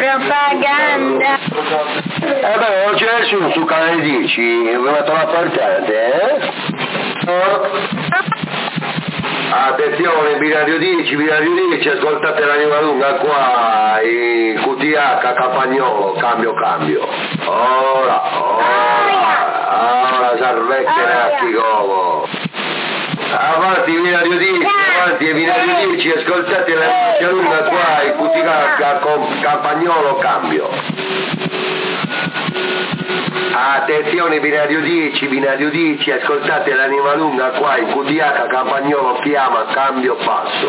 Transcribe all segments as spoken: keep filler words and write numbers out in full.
propaganda. Eh beh, non c'è nessuno su canale dieci, vi metto la partente, eh? Oh. Attenzione, binario dieci, binario dieci, ascoltate l'anima lunga qua, i Q T H, Campagnolo, cambio, cambio. Ora, ora, ora, salvecchia neanche come. Avanti, binario dieci, avanti, binario dieci, ascoltate l'anima lunga qua, i Q T H, Campagnolo, cambio. Attenzione, binario dieci, binario dieci, ascoltate l'anima lunga qua, in Q T H, Campagnolo chiama, cambio, passo.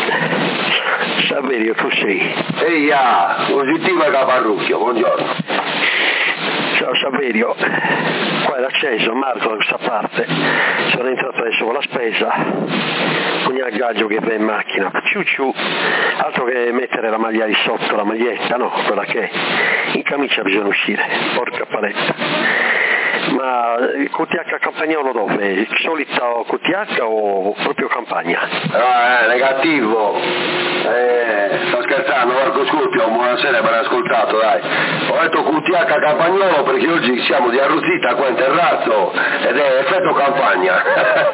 Saverio, tu sei? Ehi, ah, positiva Caparrucchio, buongiorno. Ciao Saverio, qua è l'acceso, Marco da questa parte, sono entrato adesso con la spesa, con il aggaggio che va in macchina, ciu ciu, altro che mettere la maglia di sotto, la maglietta, no, quella che è, in camicia bisogna uscire, porca paletta. Ma Q T H Campagnolo dove? Solito Q T H o proprio campagna? Ah, eh, negativo. Eh, sto scherzando, Marco Scorpio, buonasera, ben ascoltato, dai. Ho detto Q T H Campagnolo perché oggi siamo di Arrosita qua in terrazzo ed è effetto campagna.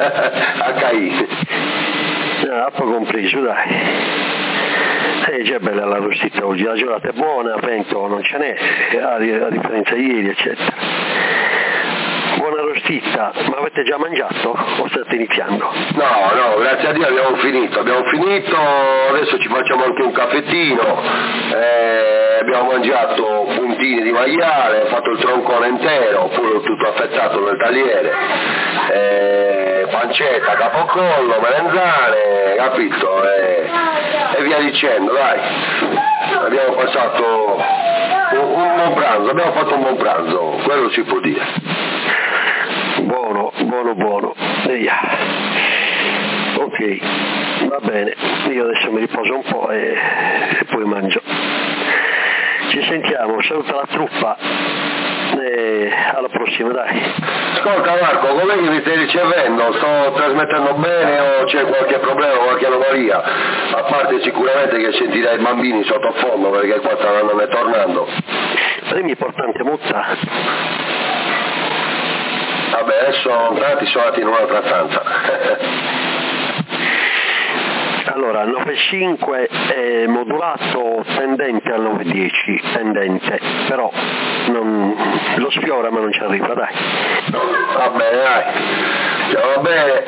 H I. Ah, poi compreso, dai. Eh, già bella la Arrosita oggi, la giornata è buona, vento non ce n'è, a, a differenza di ieri, eccetera. Buona rostita, ma avete già mangiato o state iniziando? No, no, grazie a Dio abbiamo finito, abbiamo finito, adesso ci facciamo anche un caffettino, eh, abbiamo mangiato puntini di maiale, ho fatto il troncone intero, pure tutto affettato nel tagliere, eh, pancetta, capocollo, merenzane, capito? Eh, e via dicendo, dai, abbiamo passato un, un buon pranzo, abbiamo fatto un buon pranzo, quello si può dire. Buono, buono, buono. Eia. Ok, va bene, io adesso mi riposo un po' e, e poi mangio. Ci sentiamo, saluta la truppa e alla prossima, dai. Ascolta Marco, com'è che mi stai ricevendo? Sto trasmettendo bene o c'è qualche problema, qualche anomalia? A parte sicuramente che sentirai i bambini sottofondo perché qua stanno tornando. Lei mi porta anche muzza? Vabbè, adesso tanti sono andati in un'altra stanza. Allora, nove cinque è modulato tendente al nove dieci, tendente, però non, lo sfiora ma non ci arriva, dai. Va bene, dai. Va bene.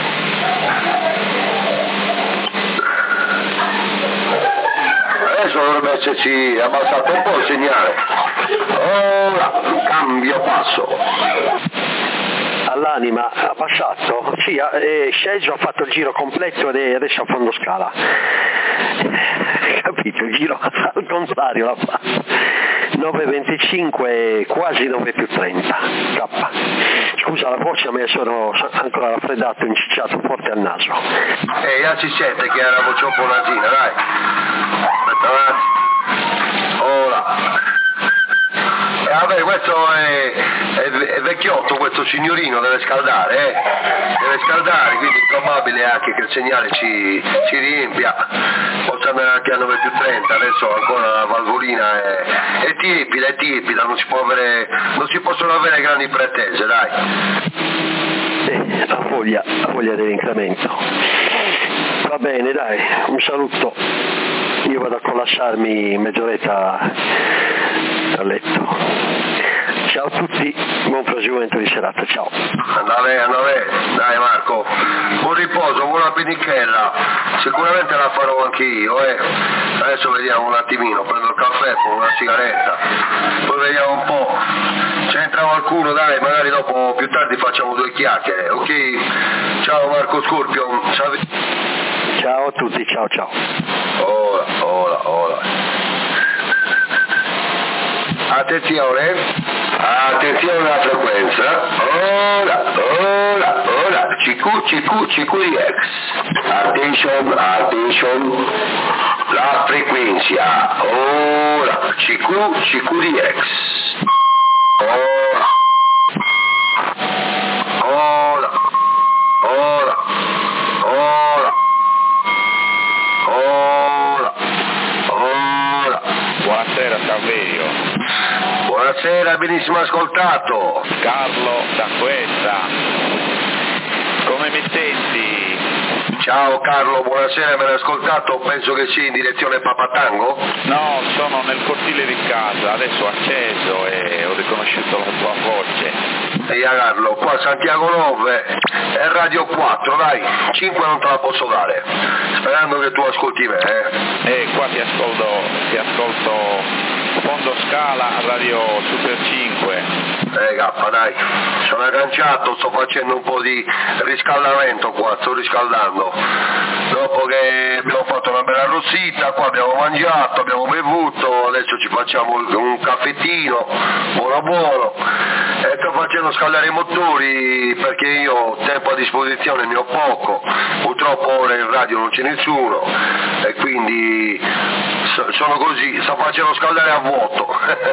Adesso dovrebbe esserci abbassato un po' il segnale. Ora, cambio passo. All'anima ha passato? Sì, è sceso, ha fatto il giro completo ed è adesso a fondo scala. Capito? Il giro al contrario l'ha fatto. nove venticinque, quasi nove più trenta. K. Scusa la voce, ma sono ancora raffreddato, incicciato forte al naso. Eh, già si sente che è una voce un po' nasina, dai. Aspetta un attimo. Ora. Eh, vabbè, questo è, è, è vecchiotto, questo signorino deve scaldare, eh? Deve scaldare, quindi è probabile anche che il segnale ci, ci riempia. Posso andare anche a nove più trenta, adesso ancora la valvolina è, è tiepida, è tiepida, non si può avere, non si possono avere grandi pretese, dai. Eh, ha voglia, ha voglia dell'incremento. Va bene, dai, un saluto. Io vado a collassarmi mezz'oretta a letto. Ciao a tutti, buon proseguimento di serata, ciao. Andare, andare, dai Marco, buon riposo, buona penichella, sicuramente la farò anche io, eh. Adesso vediamo un attimino, prendo il caffè con una sigaretta, poi vediamo un po', se entra qualcuno, dai, magari dopo più tardi facciamo due chiacchiere, ok? Ciao Marco Scorpio. Ciao a tutti, ciao ciao. Ora, ora, ora. Attenzione, attenzione alla frequenza. Ora, ora, ora. C Q, C Q, C Q di X. Attention, attention. La frequenza. Ora, C Q, C Q di X. Ora. Ora. Ora. Ora. Ora. Ora. buonasera Saverio. Buonasera, benissimo ascoltato. Carlo da Questa. Come mi senti? Ciao Carlo, buonasera, me l'hai ascoltato? Penso che sia in direzione Papatango? No, sono nel cortile di casa, adesso ho acceso e ho riconosciuto la tua voce. Ehi Carlo, qua Santiago nove e Radio quattro, dai, cinque non te la posso dare, sperando che tu ascolti me, eh? E qua ti ascolto, ti ascolto Fondo Scala, Radio Super cinque. Eh K, dai, sono agganciato, sto facendo un po' di riscaldamento qua, sto riscaldando. Dopo che abbiamo fatto una bella rossita, qua abbiamo mangiato, abbiamo bevuto, adesso ci facciamo un caffettino, buono buono, e sto facendo scaldare i motori perché io tempo a disposizione ne ho poco, purtroppo ora in radio non c'è nessuno e quindi sono così, sto facendo scaldare a vuoto.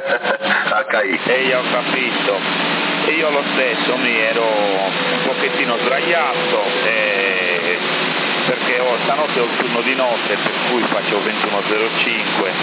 H I. E io ho capito, e io lo stesso mi ero un pochettino sdraiato e... perché ho, stanotte ho il turno di notte per cui faccio ventuno e zero cinque,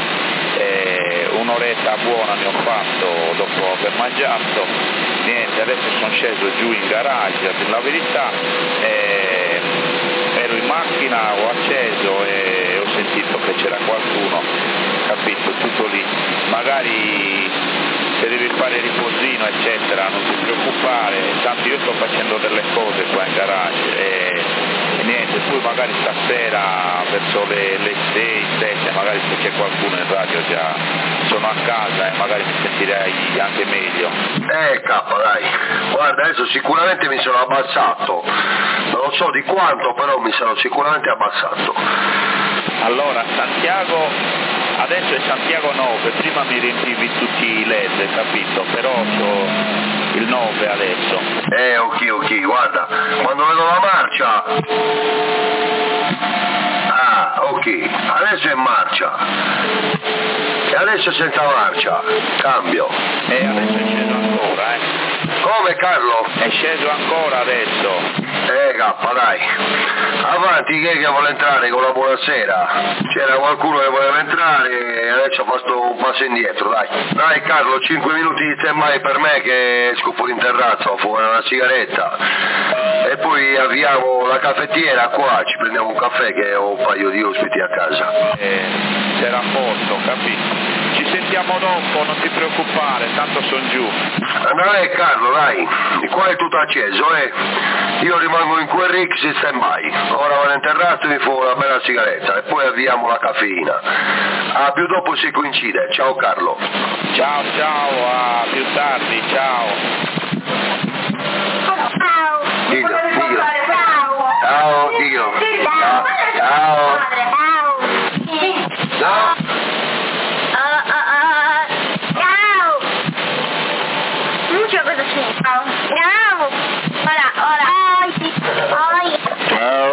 e un'oretta buona ne ho fatto dopo aver mangiato, niente, adesso sono sceso giù in garage a dire la verità, e ero in macchina, ho acceso e ho sentito che c'era qualcuno, capito, tutto lì, magari se devi fare riposino eccetera non ti preoccupare, tanto io sto facendo delle cose qua in garage e, e niente, poi magari stasera verso le, le sei, sette, magari se c'è qualcuno in radio già sono a casa e magari mi sentirei anche meglio. Eh K, dai, guarda adesso sicuramente mi sono abbassato, non so di quanto però mi sono sicuramente abbassato. Allora Santiago, adesso è Santiago nove, prima mi riempivi tutti i led, capito, però so il nove adesso. Eh ok ok, guarda, quando vedo la marcia, ah ok, adesso è marcia, e adesso senza marcia, cambio. E adesso è sceso ancora, eh. Come Carlo? È sceso ancora adesso. Eh K, dai, avanti, chi è che vuole entrare con la buonasera? C'era qualcuno che voleva entrare e adesso ho fatto un passo indietro, dai. Dai Carlo, cinque minuti di semmai per me che esco fuori in terrazza, ho fuori una sigaretta e poi avviamo la caffettiera qua, ci prendiamo un caffè che ho un paio di ospiti a casa. Eh, c'era a posto, capito? Ci sentiamo dopo, non ti preoccupare, tanto sono giù. Dai Carlo, dai, qua è tutto acceso, eh. Io rimango in quel Rix in stand-by. Ora vado in terrazza e mi fumo una bella sigaretta e poi avviamo la caffeina. A più dopo si coincide. Ciao Carlo. Ciao ciao, a più tardi, ciao. Ciao. Dio, Dio. Ciao, Dio. Ciao. Ciao. Ciao. Ciao.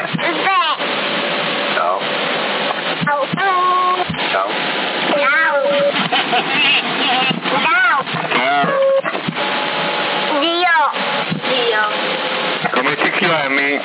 Ciao. Ciao. Ciao. Ciao. Dio. Dio. Come ti chiami?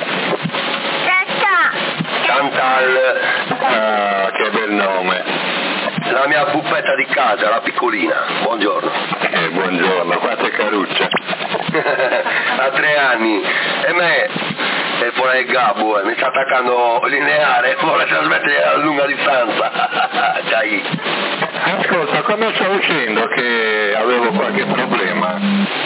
Tata. Chantal. Ah, che bel nome. La mia puppetta di casa, la piccolina. Buongiorno. Eh, buongiorno, quante carucce. Ha tre anni e me è fuori il gabbo, eh, mi sta attaccando lineare, vuole trasmettere a lunga distanza. Dai. Ascolta, come sto uscendo che avevo qualche problema?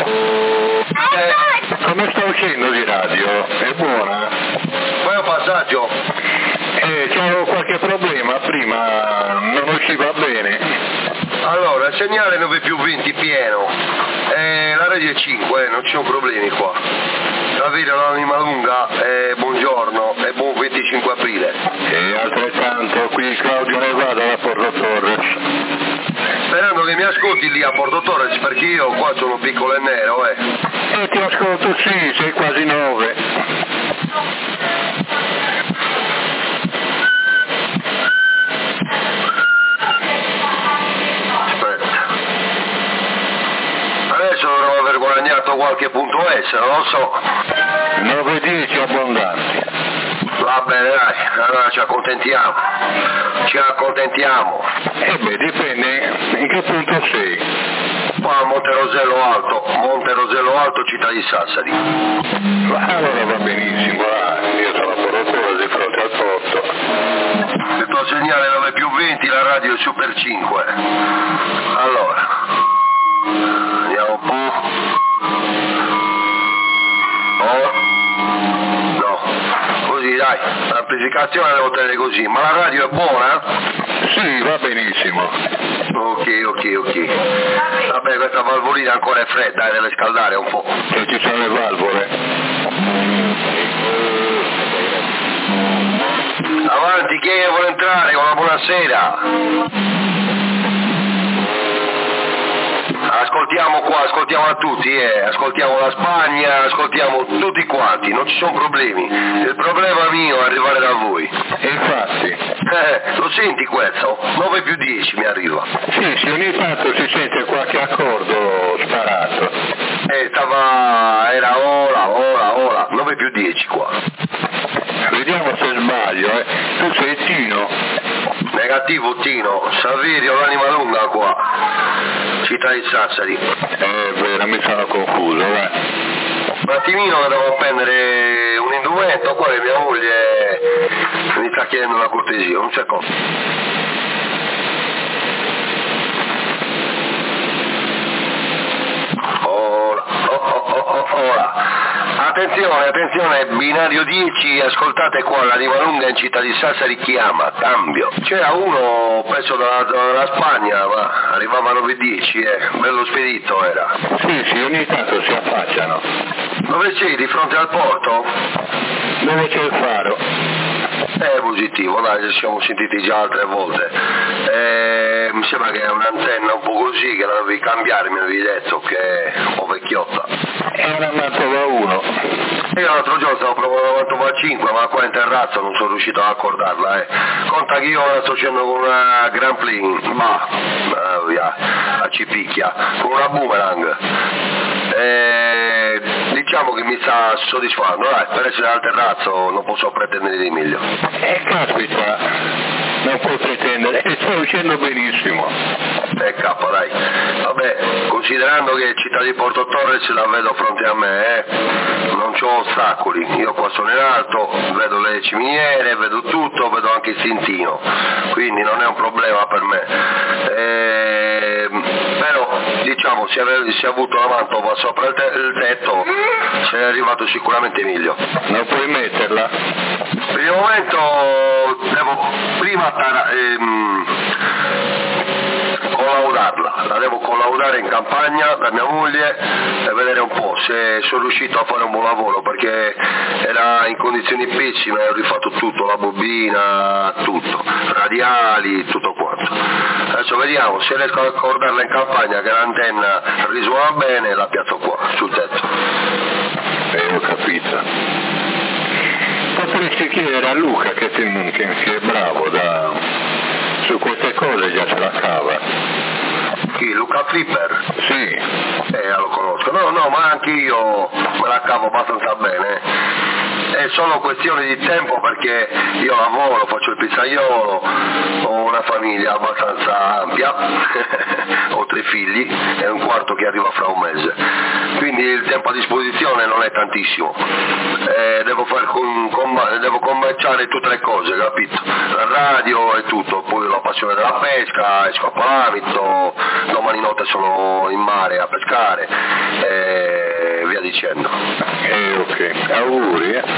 Eh, come sto uscendo di radio? È buona? Poi un passaggio. Eh, c'avevo qualche problema, prima non usciva bene. Allora, il segnale nove più venti pieno, eh, la rete è cinque, eh, non ci sono problemi qua. Davide l'anima lunga, eh, buongiorno e buon venticinque aprile. E altrettanto, qui Claudio Nevada da Porto Torres. Sperando che mi ascolti lì a Porto Torres perché io qua sono piccolo e nero, eh. E ti ascolto, sì, sei quasi nove. Dovrò aver guadagnato qualche punto S, non lo so. nove dieci abbondanti. Va Va bene, dai, allora ci accontentiamo, ci accontentiamo. Eh beh, dipende in che punto sei. Qua a Monte Rosello Alto, Monte Rosello Alto, città di Sassari. Ma allora va benissimo, ah, io sono a Porotore di fronte al porto. Il tuo segnale nove più venti, la radio è Super cinque. Allora, andiamo un po'. Oh, no, così dai, l'amplificazione la devo tenere così, ma la radio è buona? Sì, va benissimo. Ok, ok, ok. Vabbè, questa valvolina ancora è fredda, eh, deve scaldare un po'. Se ci sono le valvole. Avanti, chi vuole entrare con la buonasera? Ascoltiamo qua, ascoltiamo a tutti, eh. Ascoltiamo la Spagna, ascoltiamo tutti quanti, non ci sono problemi. Il problema mio è arrivare da voi. E infatti. Eh, lo senti questo? nove più dieci mi arriva. Sì, sì, ogni tanto si sente qualche accordo sparato. Eh, stava, era ora, ora, ora, nove più dieci qua. Vediamo se sbaglio, eh. Tu sei Tino. Negativo Tino, Saverio l'anima lunga qua. Città di Sassari. Eh, vero, mi sono confuso, eh. Un attimino che devo prendere un indumento, qua e mia moglie mi sta chiedendo una cortesia, un secondo. Ora, oh, oh, oh, oh, ora. Attenzione, attenzione, binario dieci, ascoltate qua, l'anima lunga in città di Sassari chiama, cambio. C'era uno preso dalla, dalla Spagna, ma arrivava a nove dieci, eh, bello spedito era. Sì, sì, ogni tanto si affacciano. Dove sei, di fronte al porto? Dove c'è il faro? Eh, positivo, dai, ci siamo sentiti già altre volte. Eh, mi sembra che è un'antenna un po' così, che la devi cambiare, mi avevi detto che è un po' vecchiotta. È una Mantova uno. Io l'altro giorno stavo provando la Mantova cinque, ma qua in terrazzo non sono riuscito ad accordarla, eh. Conta che io la sto facendo con una Grand Prix, ma, eh, via, a Cipicchia, con una Boomerang. Eh, diciamo che mi sta soddisfando, dai, per essere al terrazzo non posso pretendere di meglio. Eh, caspita, non puoi pretendere, e sto uscendo benissimo. Eh, K, dai. Vabbè, considerando che città di Porto Torres la vedo fronte a me, eh, non c'ho ostacoli, io qua sono in alto, vedo le ciminiere, vedo tutto, vedo anche il Sintino, quindi non è un problema per me. Eh, però, diciamo, se avevi avuto la Mantova sopra il, te- il tetto, sei arrivato sicuramente meglio. Non puoi metterla? Per il momento devo prima tar- ehm, collaudarla, la devo collaudare in campagna da mia moglie e vedere un po' se sono riuscito a fare un buon lavoro, perché era in condizioni pessime, ho rifatto tutto, la bobina, tutto, radiali, tutto quanto. Adesso vediamo se riesco a accordarla in campagna che l'antenna risuona bene, la piazzo qua, sul tetto. Eh, ho capito. Potresti chiedere a Luca che, ti, che, che è bravo da, su queste cose, già se la cava. Chi? Luca Flipper? Sì. Eh, lo conosco. No, no, ma anche io me la cavo abbastanza bene. È solo questione di tempo, perché io lavoro, faccio il pizzaiolo, ho una famiglia abbastanza ampia, ho tre figli e un quarto che arriva fra un mese. Quindi il tempo a disposizione non è tantissimo. Eh, devo, far com- com- devo commerciare tutte le cose, capito? La radio e tutto, poi la passione della pesca, esco a Palamito, domani notte sono in mare a pescare e via dicendo. Eh, ok, auguri, eh.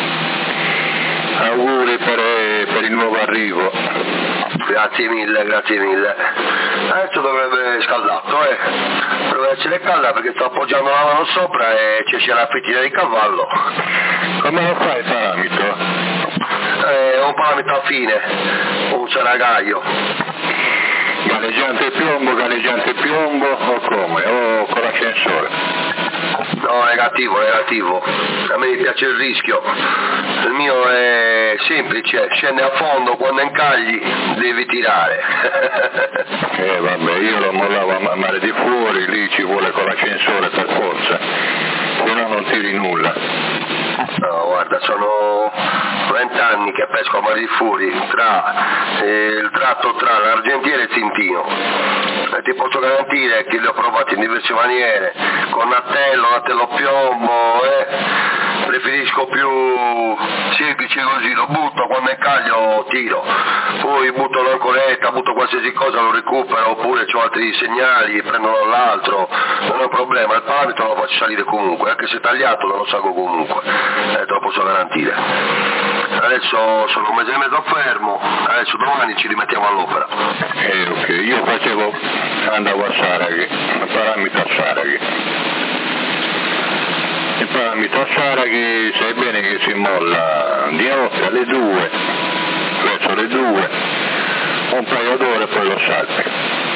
Auguri per, per il nuovo arrivo. Grazie mille, grazie mille. Adesso dovrebbe scaldato, eh. Dovrebbe essere calda perché sto appoggiando la mano sopra e c'è la fettina di cavallo. Come lo fai il paramito? Eh, ho un paramito a fine, un serragaio. Galleggiante piombo, galleggiante piombo o come? O con l'ascensore? No, negativo, negativo. A me mi piace il rischio. Il mio è semplice, scende a fondo, quando incagli devi tirare. Eh vabbè, io lo mollavo a mare di fuori, lì ci vuole con l'ascensore per forza, se no non tiri nulla. No, guarda, sono vent'anni che pesco a Mare di Fuori, tra eh, il tratto tra l'Argentiera e il Zintino. E ti posso garantire che li ho provati in diverse maniere, con nattello, nattello piombo, eh. Preferisco più semplice così, lo butto, quando è caglio tiro, poi butto l'ancoretta, butto qualsiasi cosa, lo recupero, oppure ho altri segnali, prendo l'altro, non è un problema, il parametro lo faccio salire comunque, anche se tagliato lo salgo comunque, eh, te lo posso garantire. Adesso sono un mese e mezzo fermo, adesso domani ci rimettiamo all'opera. Eh, ok, io facevo, andavo a Saraghi, a parametro a Saraghi. Il parametro a Saraghi, sai bene che si molla di notte alle due, verso le due, un paio d'ore e poi lo salti.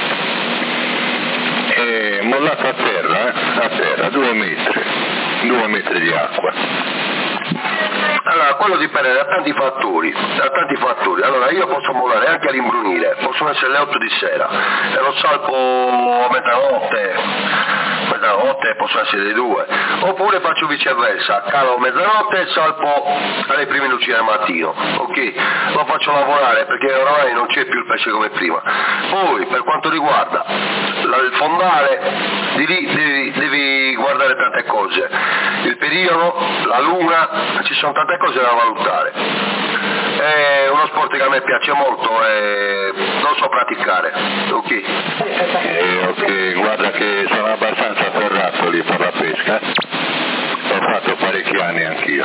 E mollato a terra, eh, a terra, due metri, due metri di acqua. Allora, quello dipende da tanti fattori, da tanti fattori. Allora, io posso mollare anche all'imbrunire, possono essere le otto di sera, e lo salpo a mezzanotte, mezzanotte possono essere le due, oppure faccio viceversa, calo a mezzanotte e salpo alle prime luci del mattino, ok? Lo faccio lavorare perché oramai non c'è più il pesce come prima. Poi, per quanto riguarda la, il fondale, devi, devi, devi guardare tante cose, il periodo, la luna, ci sono tante cose da valutare. È uno sport che a me piace molto e non so praticare, ok? Eh, ok, guarda che sono abbastanza ferrato lì per la pesca, ho fatto parecchi anni anch'io.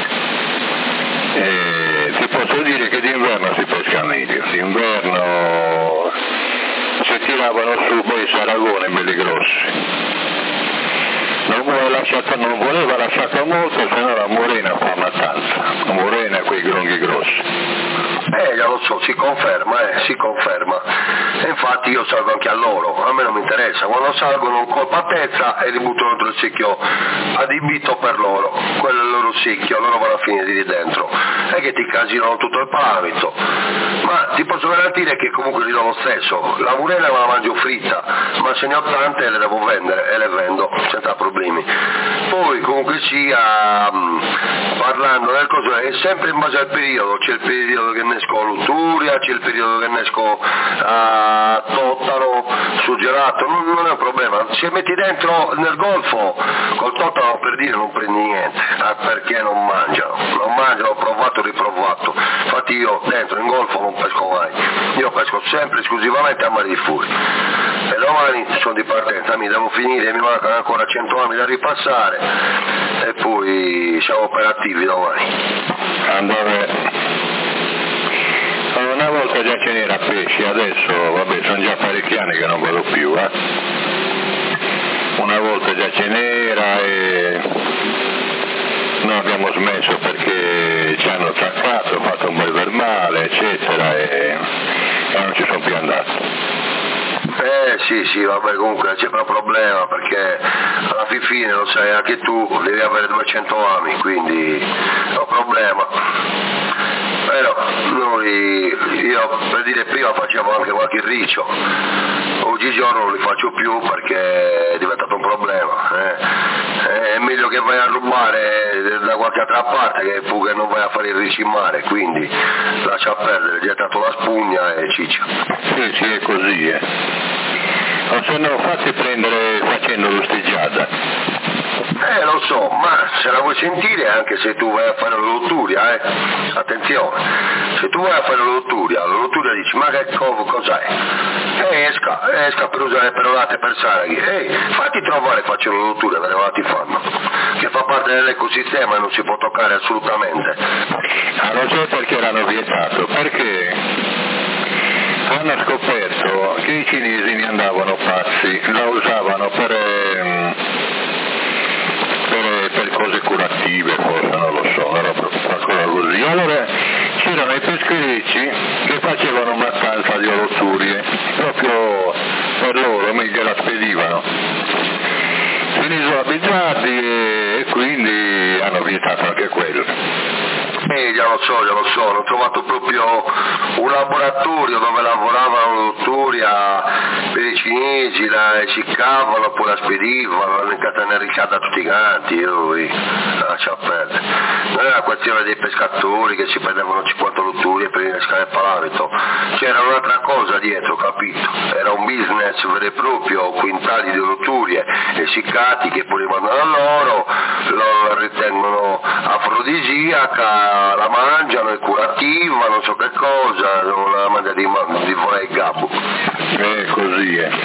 E ti posso dire che d'inverno si pesca meglio, d'inverno si tiravano su poi saragone belli grossi. Non voleva lasciato, non voleva lasciato molto, se no la morena fa mattanza, la morena e quei gronghi grossi. Eh, già lo so, si conferma, eh, si conferma. E infatti io salgo anche a loro, a me non mi interessa, quando salgono un colpo a testa e li butto dentro il secchio adibito per loro, quello è il loro secchio, loro vanno a finire lì dentro, e che ti casinano tutto il parametro. Ma ti posso garantire che comunque li do lo stesso, la morena me la mangio fritta, ma se ne ho tante le devo vendere e le vendo senza problemi. Poi comunque sia, parlando del coso, è sempre in base al periodo, c'è il periodo che nesco a Luturia, c'è il periodo che nesco a Tottaro, sul gelato, non, non è un problema. Se metti dentro nel golfo, col Tottaro per dire non prendi niente, ah, perché non mangiano, non mangiano, ho provato e riprovato. Infatti io dentro in golfo non pesco mai, io pesco sempre esclusivamente a Mare di Fuori. E domani sono di partenza, mi devo finire, mi mancano ancora cento anni da ripassare e poi siamo operativi domani. Andare. Una volta già ce n'era pesci, adesso vabbè sono già parecchi anni che non vado più, eh. Una volta già ce n'era e noi abbiamo smesso perché ci hanno attaccato, fatto un bel vermale, eccetera, e, e non ci sono più andato. Eh sì sì, vabbè comunque c'è un problema perché alla fin fine lo sai anche tu, devi avere duecento ami, quindi è un problema. Però noi, io per dire prima facevo anche qualche riccio, oggigiorno non li faccio più perché è diventato un problema. Eh. È meglio che vai a rubare da qualche altra parte che che non vai a fare il riccio in mare, quindi lascia perdere, gli hai dato la spugna e ciccia. Sì, sì, è così, eh. O se no fatti prendere facendo l'osteggiata. Eh lo so, ma se la vuoi sentire anche se tu vai a fare l'olotturia, eh, attenzione, se tu vai a fare l'olotturia, l'olotturia dici ma che co- cos'è? Eh, esca, esca per usare perolate per Saraghi, ehi, fatti trovare, faccio l'olotturia, dalle volate fanno, che fa parte dell'ecosistema e non si può toccare assolutamente. Ah, non so perché l'hanno vietato, perché hanno scoperto che i cinesi ne andavano pazzi, la usavano per... Ehm, Per, per cose curative, forse non lo so, era qualcosa così. Allora c'erano i pescherecci che facevano mattanza di olotturie, proprio per loro, meglio la spedivano. Finissero abituati e, e quindi hanno vietato anche quello. Eh, già lo so, già lo so, hanno trovato proprio un laboratorio dove lavoravano dottori a, per i cinesi, la essiccavano, poi la spedivano, l'hanno incatenarizzata tutti quanti, io, lascia perdere. Non era questione dei pescatori che si prendevano cinquanta lotturie per innescare il palamito, c'era un'altra cosa dietro, capito? Era un business vero e proprio, quintali di lotturie essiccati che poi rimangono a loro, loro la ritengono afrodisiaca, la mangiano, è curativa, non so che cosa, non la mangia di, di volare il gabbo. È così, eh.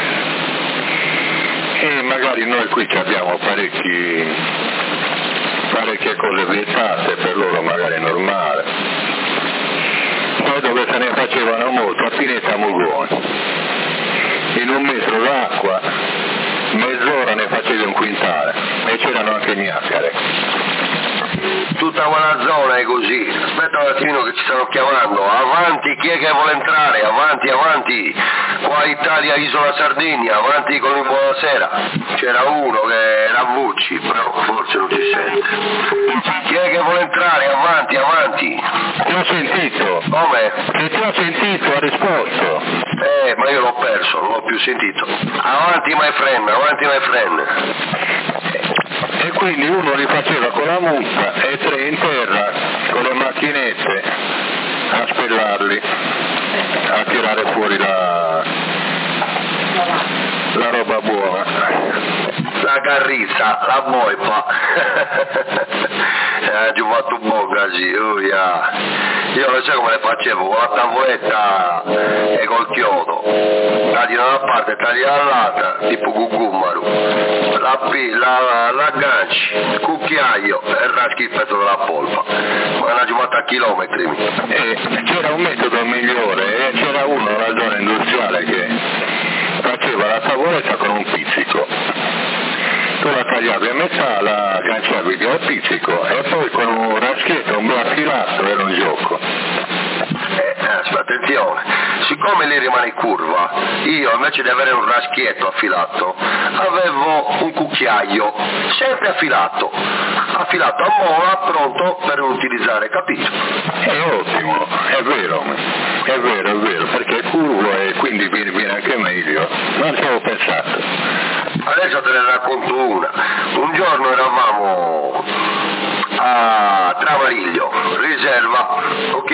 E magari noi qui abbiamo parecchi, parecchie cose vietate, per loro magari è normale. Poi dove se ne facevano molto, a Pineta Mugone, in un metro d'acqua, mezz'ora ne facevi un quintale, e c'erano anche gnacare. Tutta quella zona è così, aspetta un attimo che ci stanno chiamando, avanti, chi è che vuole entrare, avanti, avanti, qua Italia, Isola Sardegna, avanti con il buonasera, c'era uno che era Vucci, però forse non si sente, chi è che vuole entrare, avanti, avanti. Ti ho sentito. Come? Che ti ho sentito, ha risposto. Eh, ma io l'ho perso, non l'ho più sentito. Avanti my friend, avanti my friend. E quindi uno li faceva con la mucca e tre in terra con le macchinette a spellarli, a tirare fuori la, la roba buona. La carrizza, la boipa. Ha giocato un po' così, oh, yeah. Io non so come le facevo, con la tavoletta e col chiodo, tagli da una parte, tagli dall'altra, tipo cucummaru, la, la, l'agganci, il cucchiaio e raschi il pezzo della polpa, ma è una giocata a chilometri. E c'era un metodo migliore, e c'era uno nella zona industriale che faceva la tavoletta con un pizzico. Tu la tagliavi a metà, la agganciavi al pizzico e poi con un raschietto, un bel affilato, era un gioco. Eh, attenzione, siccome lì rimane in curva, io invece di avere un raschietto affilato, avevo un cucchiaio, sempre affilato, affilato a mola, pronto per utilizzare, capito? È ottimo, è vero, è vero, è vero, perché è curvo e quindi viene, viene anche meglio, non ci avevo pensato. Adesso te ne racconto una. Un giorno eravamo a Travariglio, riserva, ok?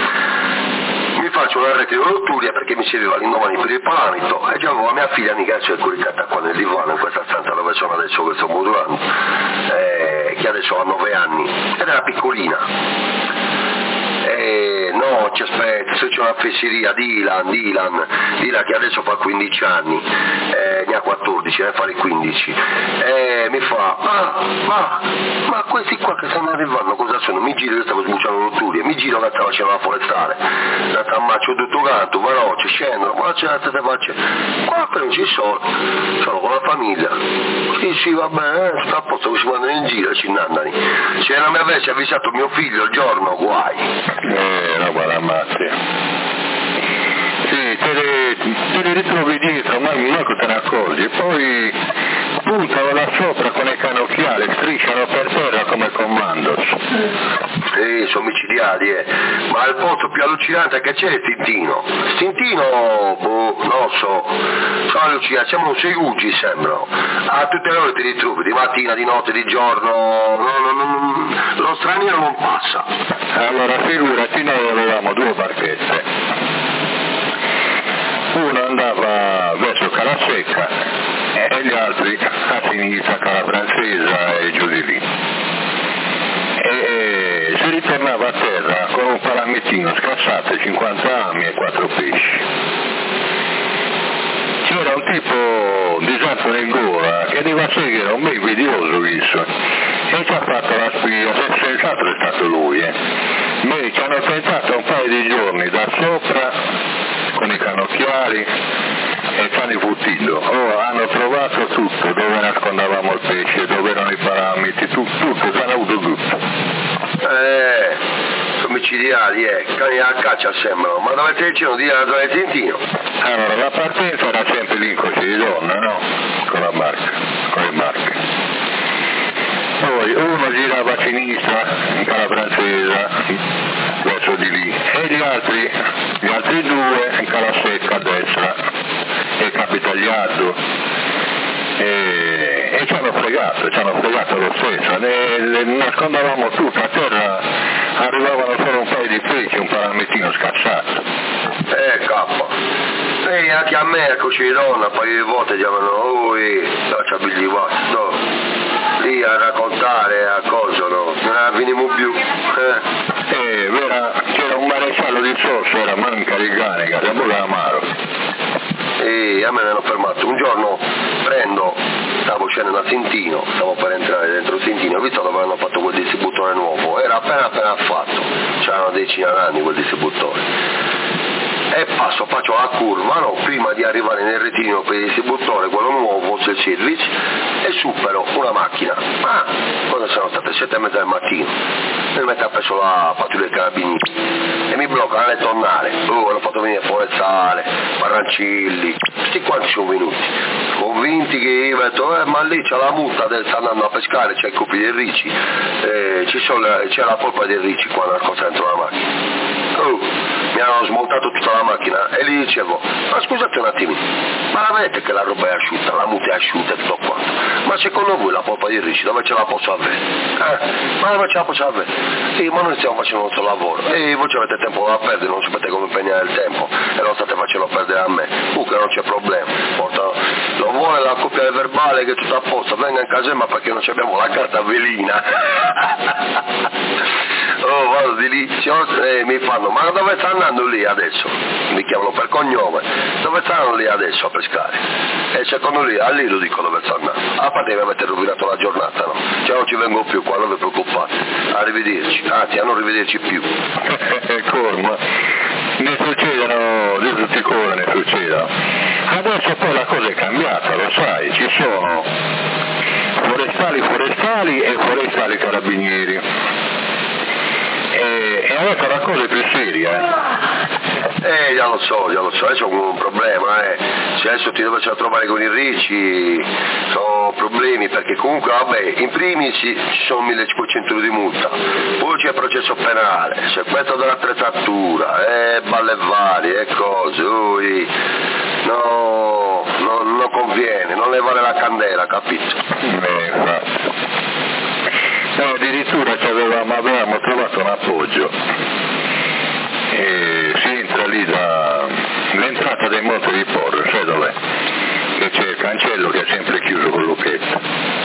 Mi faccio una rete di rottura perché mi serviva l'indomani per il palamito e già avevo mia figlia Nicazio coricata qua nel divano in questa stanza dove sono adesso che sto modulando, eh, che adesso ha nove anni ed era piccolina. Eh, no, ci aspetta, se c'è una fesseria, Dylan, Dylan, Dylan che adesso fa quindici anni, eh, ne ha quattordici, ne fa i quindici, eh, mi fa, ma, ma, ma questi qua che stanno arrivando cosa sono? Mi giro, io stavo sbucciando l'otturia, mi giro che stava facendo la forestale, la tammaccio tutto canto, veloce, scendono, ma c'è la testa faccia, qua però non ci sono, sono con la famiglia, sì sì va bene, sta a posto che si mandano in giro, ci nannani, se non mi avessi avvisato mio figlio il giorno, guai. Eh, roba da matti. Sì, te le, te le ritrovi dietro, ma manco te ne accorgi, poi puntano là sopra con i canocchiali, strisciano per terra come commandos. Sì, sono micidiali, eh. Ma il posto più allucinante che c'è è Tintino. Tintino, boh, non so, sono allucinanti, sembrano sei ugi, sembrano. A tutte le ore ti ritrovi, di mattina, di notte, di giorno, no, no, no, lo straniero non passa. Allora figurati, noi avevamo due barchette. Uno andava verso Calasecca e gli altri a sinistra, Calabrancesa e giù di lì. E si ritornava a terra con un palamettino scassato, cinquanta anni e quattro pesci. C'era un tipo di Santo Nengora che deve seguire un bel videoso visto e ci ha fatto la spia, senz'altro è stato lui. Eh. Noi ci hanno tentato un paio di giorni da sopra con i canocchiali e ci hanno futtito. Oh, hanno trovato tutto, dove nascondavamo il pesce, dove erano i parametri, tutto, tutto, ci hanno avuto tutto. Eh, sono micidiali, eh, cani a caccia sembrano, ma dove te dicevano di la zona di Tintino? Allora, la partenza era sempre lì in Coce di Donna, no? Con la barca, con le barche. Poi uno girava a sinistra in Calabranzesa verso di lì e gli altri, gli altri due in Calasecca a destra e Capitagliardo e, e ci hanno fregato, ci hanno fregato lo stesso, ne, ne nascondavamo tutto, a terra arrivavano solo un paio di pesci, un paramettino scassato. Eh cappa, e anche a me ecco c'è donna, un paio di volte chiamano, oh lascia bigli no, lì a raccontare a cosa, no, non ne veniamo più. Eh. Eh, vera, c'era un maresciallo di Sorso, era manca di cane, che era amaro. E a me mi hanno fermato, un giorno prendo, stavo scendendo a Sentino, stavo per entrare dentro Sentino, ho visto dove hanno fatto quel distributore nuovo, era appena appena fatto, c'erano decine d'anni quel distributore. E passo, faccio la curva, no, prima di arrivare nel retino per il distributore, quello nuovo, c'è il service, e supero una macchina. Ma cosa sono state? Sette e mezza del mattino. Mi metto appresso la pattuglia dei carabinieri e mi bloccano alle tornare. Oh, hanno fatto venire Forestale, Parancilli, questi quanti sono venuti. Convinti che io ho detto, eh, ma lì c'è la multa del sta andando a pescare, c'è il coppi del Ricci, eh, ci sono, c'è la polpa del Ricci qua nel cosa dentro la macchina. Oh, mi hanno smontato tutta la macchina e gli dicevo, ma scusate un attimo, ma la vedete che la roba è asciutta, la muta è asciutta e tutto quanto, ma secondo voi la polpa di Ricci dove ce la posso avere? Eh, ma dove ce la posso avere? Sì, ma noi stiamo facendo il nostro lavoro e voi avete tempo da perdere, non sapete come impegnare il tempo e lo state facendo perdere a me, comunque non c'è problema, porta, lo vuole la copia verbale che è tutto a posto, venga in casa ma perché non abbiamo la carta velina. Oh, vado di lì e mi fanno, ma dove sta andando lì adesso? Mi chiamano per cognome, dove stanno lì adesso a pescare? E secondo lì, a lì lo dico dove sta andando. A parte che mi avete rovinato la giornata, no? Cioè non ci vengo più qua, non vi preoccupate. Arrivederci, anzi a non rivederci più. Corma, ne succedono di tutti i colori, ne succeda. Adesso poi la cosa è cambiata, lo sai, ci sono forestali forestali e forestali carabinieri. E, e adesso la cosa è più seria. Eh, già lo so, già lo so, adesso ho un problema, eh. Se adesso ti dovessero trovare con i Ricci, sono problemi, perché comunque, vabbè, in primis ci sono millecinquecento euro di multa, poi c'è il processo penale, sequestro dell'attrezzatura, eh, balle varie, e cose, ui, no, no, non conviene, non le vale la candela, capito? Beh, infatti. No, addirittura ci avevamo, avevamo trovato un appoggio e si entra lì da l'entrata dei Monti di Porro, sai dov'è? Che c'è il cancello che è sempre chiuso con lucchetto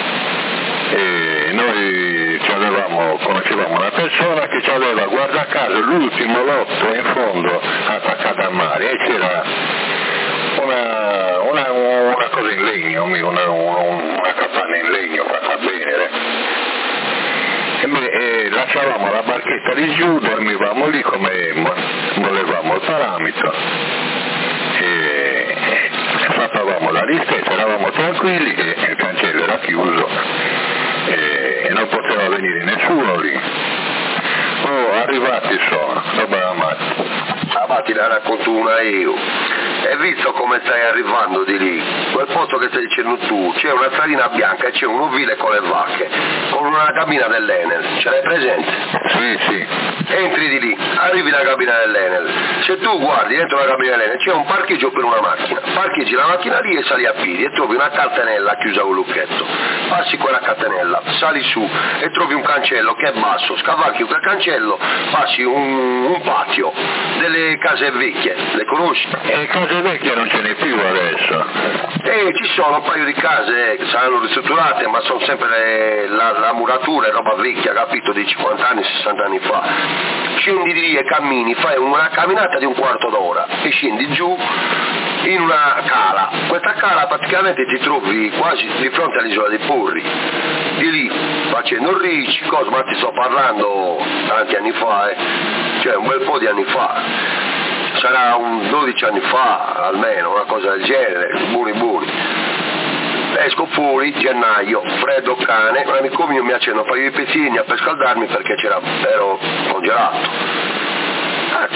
e noi ci avevamo, conoscevamo una persona che ci aveva, guarda caso, l'ultimo lotto in fondo attaccato al mare e c'era una, una, una cosa in legno, una, una capanna in legno fatta bene. E beh, eh, lasciavamo la barchetta di giù, dormivamo lì come volevamo il parametro e facevamo la listetta, eravamo tranquilli che il cancello era chiuso e, e non poteva venire nessuno lì. Oh, arrivati sono, roba da matti. Ah, ma ti la racconto una io. E visto come stai arrivando di lì, quel posto che stai dicendo tu, c'è una stradina bianca e c'è un ovile con le vacche, con una cabina dell'Enel, ce l'hai presente? Sì, sì. Entri di lì, arrivi alla cabina dell'Enel, se tu guardi dentro la cabina dell'Enel c'è un parcheggio per una macchina, parcheggi la macchina lì e sali a piedi e trovi una catenella chiusa con lucchetto, passi quella catenella, sali su e trovi un cancello che è basso, scavalchi quel cancello, passi un, un patio, delle case vecchie, le conosci? E case vecchie non ce n'è più adesso. Eh, ci sono un paio di case che saranno ristrutturate, ma sono sempre le, la, la muratura è roba vecchia, capito, di cinquanta anni, sessanta anni fa. Scendi di lì e cammini, fai una camminata di un quarto d'ora e scendi giù in una cala. Questa cala praticamente ti trovi quasi di fronte all'isola dei Porri. Di lì, facendo Ricci, cosa, ma ti sto parlando tanti anni fa, eh. Cioè un bel po' di anni fa. Sarà un dodici anni fa almeno, una cosa del genere, buoni buoni. Esco fuori, gennaio, freddo cane, un amico mio mi accende un paio di pezzini per scaldarmi perché c'era, ero congelato. Anzi,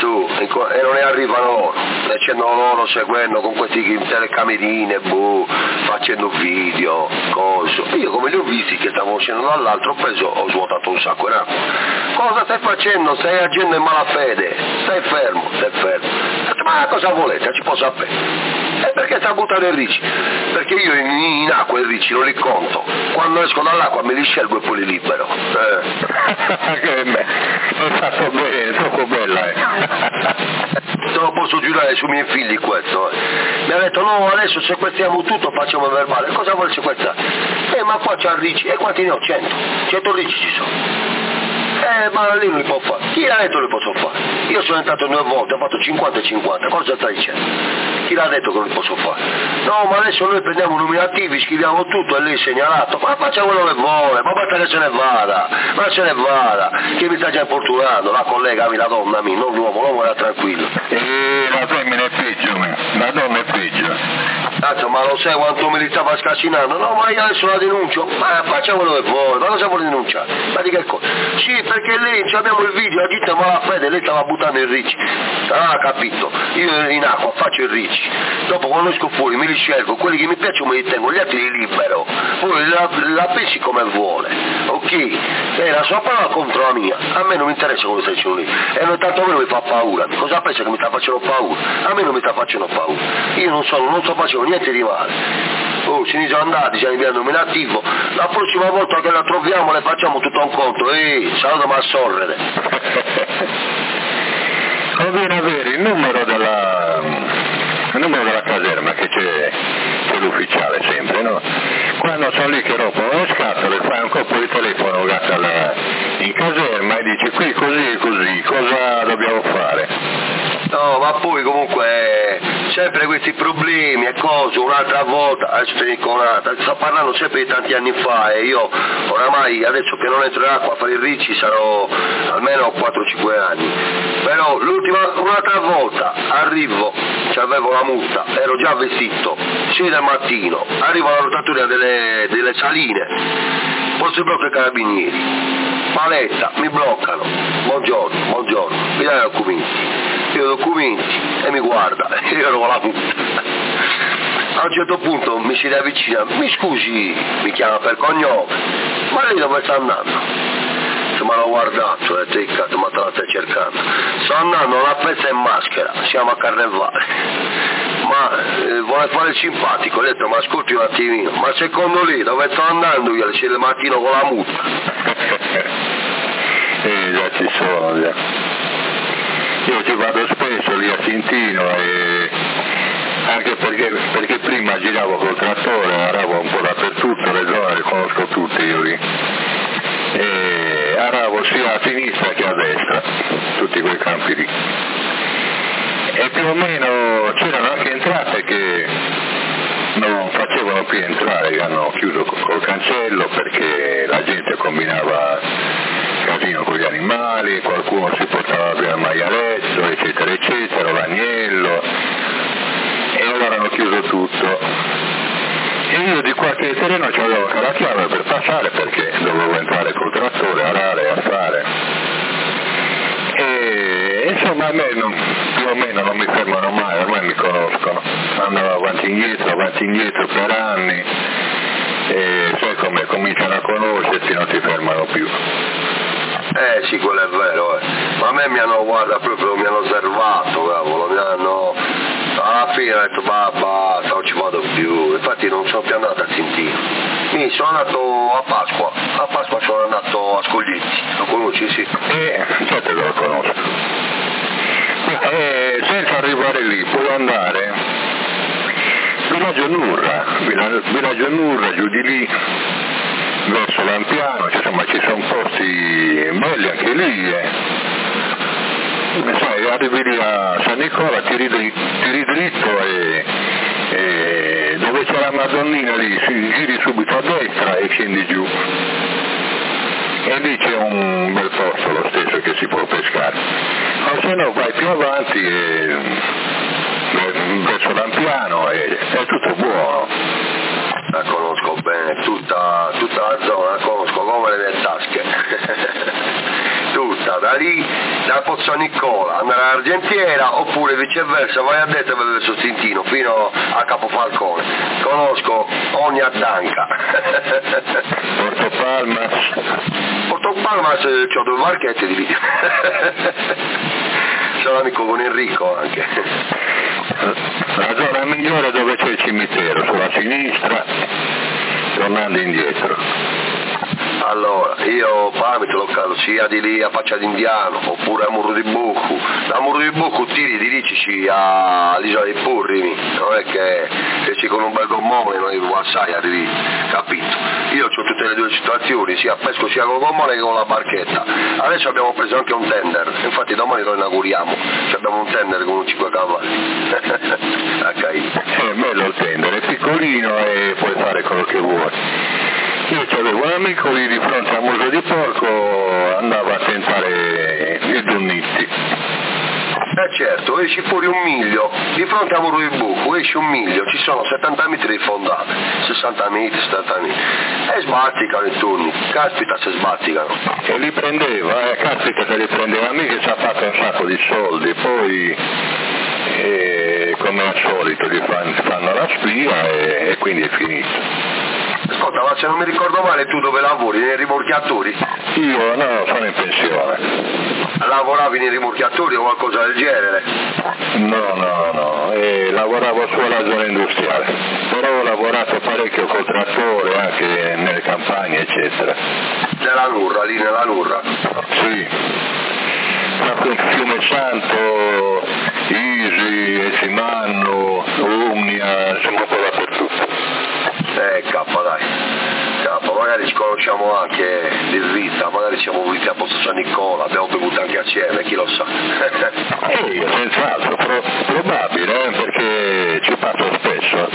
su, e non ne arrivano loro, e c'erano loro seguendo con questi telecamerine, boh, facendo video, coso. Io come li ho visti che stavano scendendo dall'altro, ho preso, ho svuotato un sacco di acqua. Cosa stai facendo? Stai agendo in malafede, stai fermo, stai fermo. Ma cosa volete? Ci può sapere. E perché sta buttando i ricci? Perché io in, in acqua i ricci non li conto. Quando esco dall'acqua me li scelgo e poi li libero. Eh. Che me, è fatto bene, è troppo bella. Eh. Te lo posso giurare sui miei figli questo. Eh. Mi ha detto no, adesso sequestriamo tutto, facciamo il verbale. Cosa vuole sequestrare? Eh ma qua c'ha ricci. E quanti ne ho? Cento. Cento ricci ci sono. Eh, ma lì non li può fare. Chi l'ha detto li posso fare? Io sono entrato due volte, ho fatto cinquanta e cinquanta, cosa stai dicendo? Chi l'ha detto che non li posso fare? No, ma adesso noi prendiamo nominativi, scriviamo tutto e lei è segnalato, ma faccia quello che vuole, ma basta che se ne vada, ma se ne vada, che mi sta già importunando, la collega, la donna, mi, non l'uomo, l'uomo era tranquillo. E la femmina è peggio, la donna è peggio. Cazzo, ma lo sai quanto me li stava scassinando? No, ma io adesso la denuncio, ma faccia quello che vuole, ma cosa vuole denunciare? Ma di che cosa? Sì, perché lei, abbiamo il video, la ditta malafede, lei stava buttando il ricci. Ah, capito, io in acqua faccio il ricci, dopo quando esco fuori me li scelgo, quelli che mi piacciono me li tengo, gli altri li libero, poi la, la pensi come vuole, ok? È la sua parola contro la mia, a me non mi interessa come stai dicendo lì, e non tanto a me non mi fa paura, cosa pensa che mi sta facendo paura? A me non mi sta facendo paura, io non sono, non sto facendo niente di male. Oh, se ne sono andati, ci hanno inviato un nominativo, la prossima volta che la troviamo le facciamo tutto un conto, ehi, salutami a sorrere. Conviene avere il numero della, il numero della caserma, che c'è, c'è l'ufficiale sempre, no? Quando sono lì che rompono le scatole, fai un colpo di telefono alla, in caserma e dici qui così e così, cosa dobbiamo fare? No, ma poi comunque sempre questi problemi e cose, un'altra volta, adesso te ne dico un'altra, sto parlando sempre di tanti anni fa e io oramai adesso che non entro in acqua a fare i ricci sarò almeno quattro cinque anni, però l'ultima, un'altra volta arrivo, avevo la multa, ero già vestito, sei del mattino, arrivo alla rotatoria delle, delle saline, forse il blocco i carabinieri, paletta, mi bloccano, buongiorno, buongiorno, mi dai i documenti. Io documenti e mi guarda, io ero con la multa. A un certo punto mi si riavvicina, mi scusi, mi chiama per cognome, ma lei dove sta andando? Se me l'ho guardato, ho detto, cazzo, ma te la stai cercando? Sto andando una pezza in maschera, siamo a Carnevale. Ma eh, vuole fare il simpatico, ho detto, ma ascolti un attimino, ma secondo lei dove sto andando io alle sei del mattino con la multa? Eh, già ci sono, già. Io ci vado spesso lì a Quintino e anche perché, perché prima giravo col trattore, aravo un po' dappertutto, le zone le conosco tutte io lì. E aravo sia a sinistra che a destra, tutti quei campi lì. E più o meno c'erano anche entrate che non facevano più entrare, hanno chiuso col cancello perché la gente combinava casino con gli animali, qualcuno si portava via il maialetto, eccetera eccetera, l'agnello, e allora hanno chiuso tutto. E io di qualche terreno c'avevo la chiave per passare perché dovevo entrare col trattore, arare e a fare. E insomma a me non, più o meno non mi fermano mai, ormai mi conoscono, andavo avanti e indietro, avanti e indietro per anni, e sai come cominciano a conoscerti, non ti fermano più. Eh sì, quello è vero, eh. Ma a me mi hanno, guarda, proprio mi hanno osservato, cavolo, mi hanno, alla fine ho detto, ma basta, non ci vado più, infatti non sono più andato a Quintino. Mi sono andato a Pasqua, a Pasqua sono andato a Scoglietti, lo conosci, sì? Eh, certo che lo conosco. Eh, senza arrivare lì, puoi andare, Villaggio Nurra, Villaggio Nurra, giù di lì, verso Lampiano, insomma ci sono posti belli anche lì, eh. Sai, arrivi lì a San Nicola, tiri, tiri dritto e, e dove c'è la Madonnina lì, giri subito a destra e scendi giù. E lì c'è un bel posto lo stesso che si può pescare. O se no vai più avanti e verso Lampiano e è tutto buono. La conosco bene, tutta, tutta la zona la conosco come le mie tasche. Tutta, da da lì, da Pozzo Nicola, andare all'Argentiera, oppure viceversa, vai a destra per verso Stintino, fino a Capofalcone. Conosco ogni attanca. Porto Palmas. Porto Palmas c'ho due barchette di lì. Sono amico con Enrico anche. La zona migliore dove c'è il cimitero, sulla sinistra, tornando indietro. Allora, io Palmito lo cado sia di lì a Faccia d'Indiano, oppure a Muro di Bucco. Da Muro di Bucco tiri dirigici all'isola dei Purrimi, non è che se con un bel gommone noi assai arrivi, capito? Io ho tutte le due situazioni, sia pesco sia con il gommone che con la barchetta. Adesso abbiamo preso anche un tender, infatti domani lo inauguriamo, abbiamo un tender con un cinque cavalli. H I. È bello il tender, è piccolino e puoi fare quello che vuoi. Io avevo un amico lì di fronte al Museo di Porco, andava a tentare i Dunnitti. Eh certo, esci fuori un miglio, di fronte a Muro di Bucco, esci un miglio, ci sono settanta metri di fondate, sessanta metri, settanta metri, e sbatticano i turni, caspita se sbatticano. E li prendeva, eh, caspita che li prendeva, mica ci ha fatto un sacco di soldi, poi eh, come al solito gli fanno, fanno la spia e, e quindi è finito. Ascolta, ma se non mi ricordo male tu dove lavori? Nei rimorchiatori? Io no, sono in pensione. Lavoravi nei rimorchiatori o qualcosa del genere? No, no, no, e lavoravo sulla zona industriale, però ho lavorato parecchio col trattore anche nelle campagne eccetera. Nella Nurra, lì nella Nurra? Sì, proprio Fiume Santo, Isi, Esimanno, Umnia, siamo un po' dappertutto. Eh, cappa dai, cappa, magari ci conosciamo anche di vita, magari siamo venuti a Pozzo San Nicola, abbiamo bevuto anche assieme, chi lo sa. Eh, senz'altro, pro- probabile, eh, perché ci passo spesso.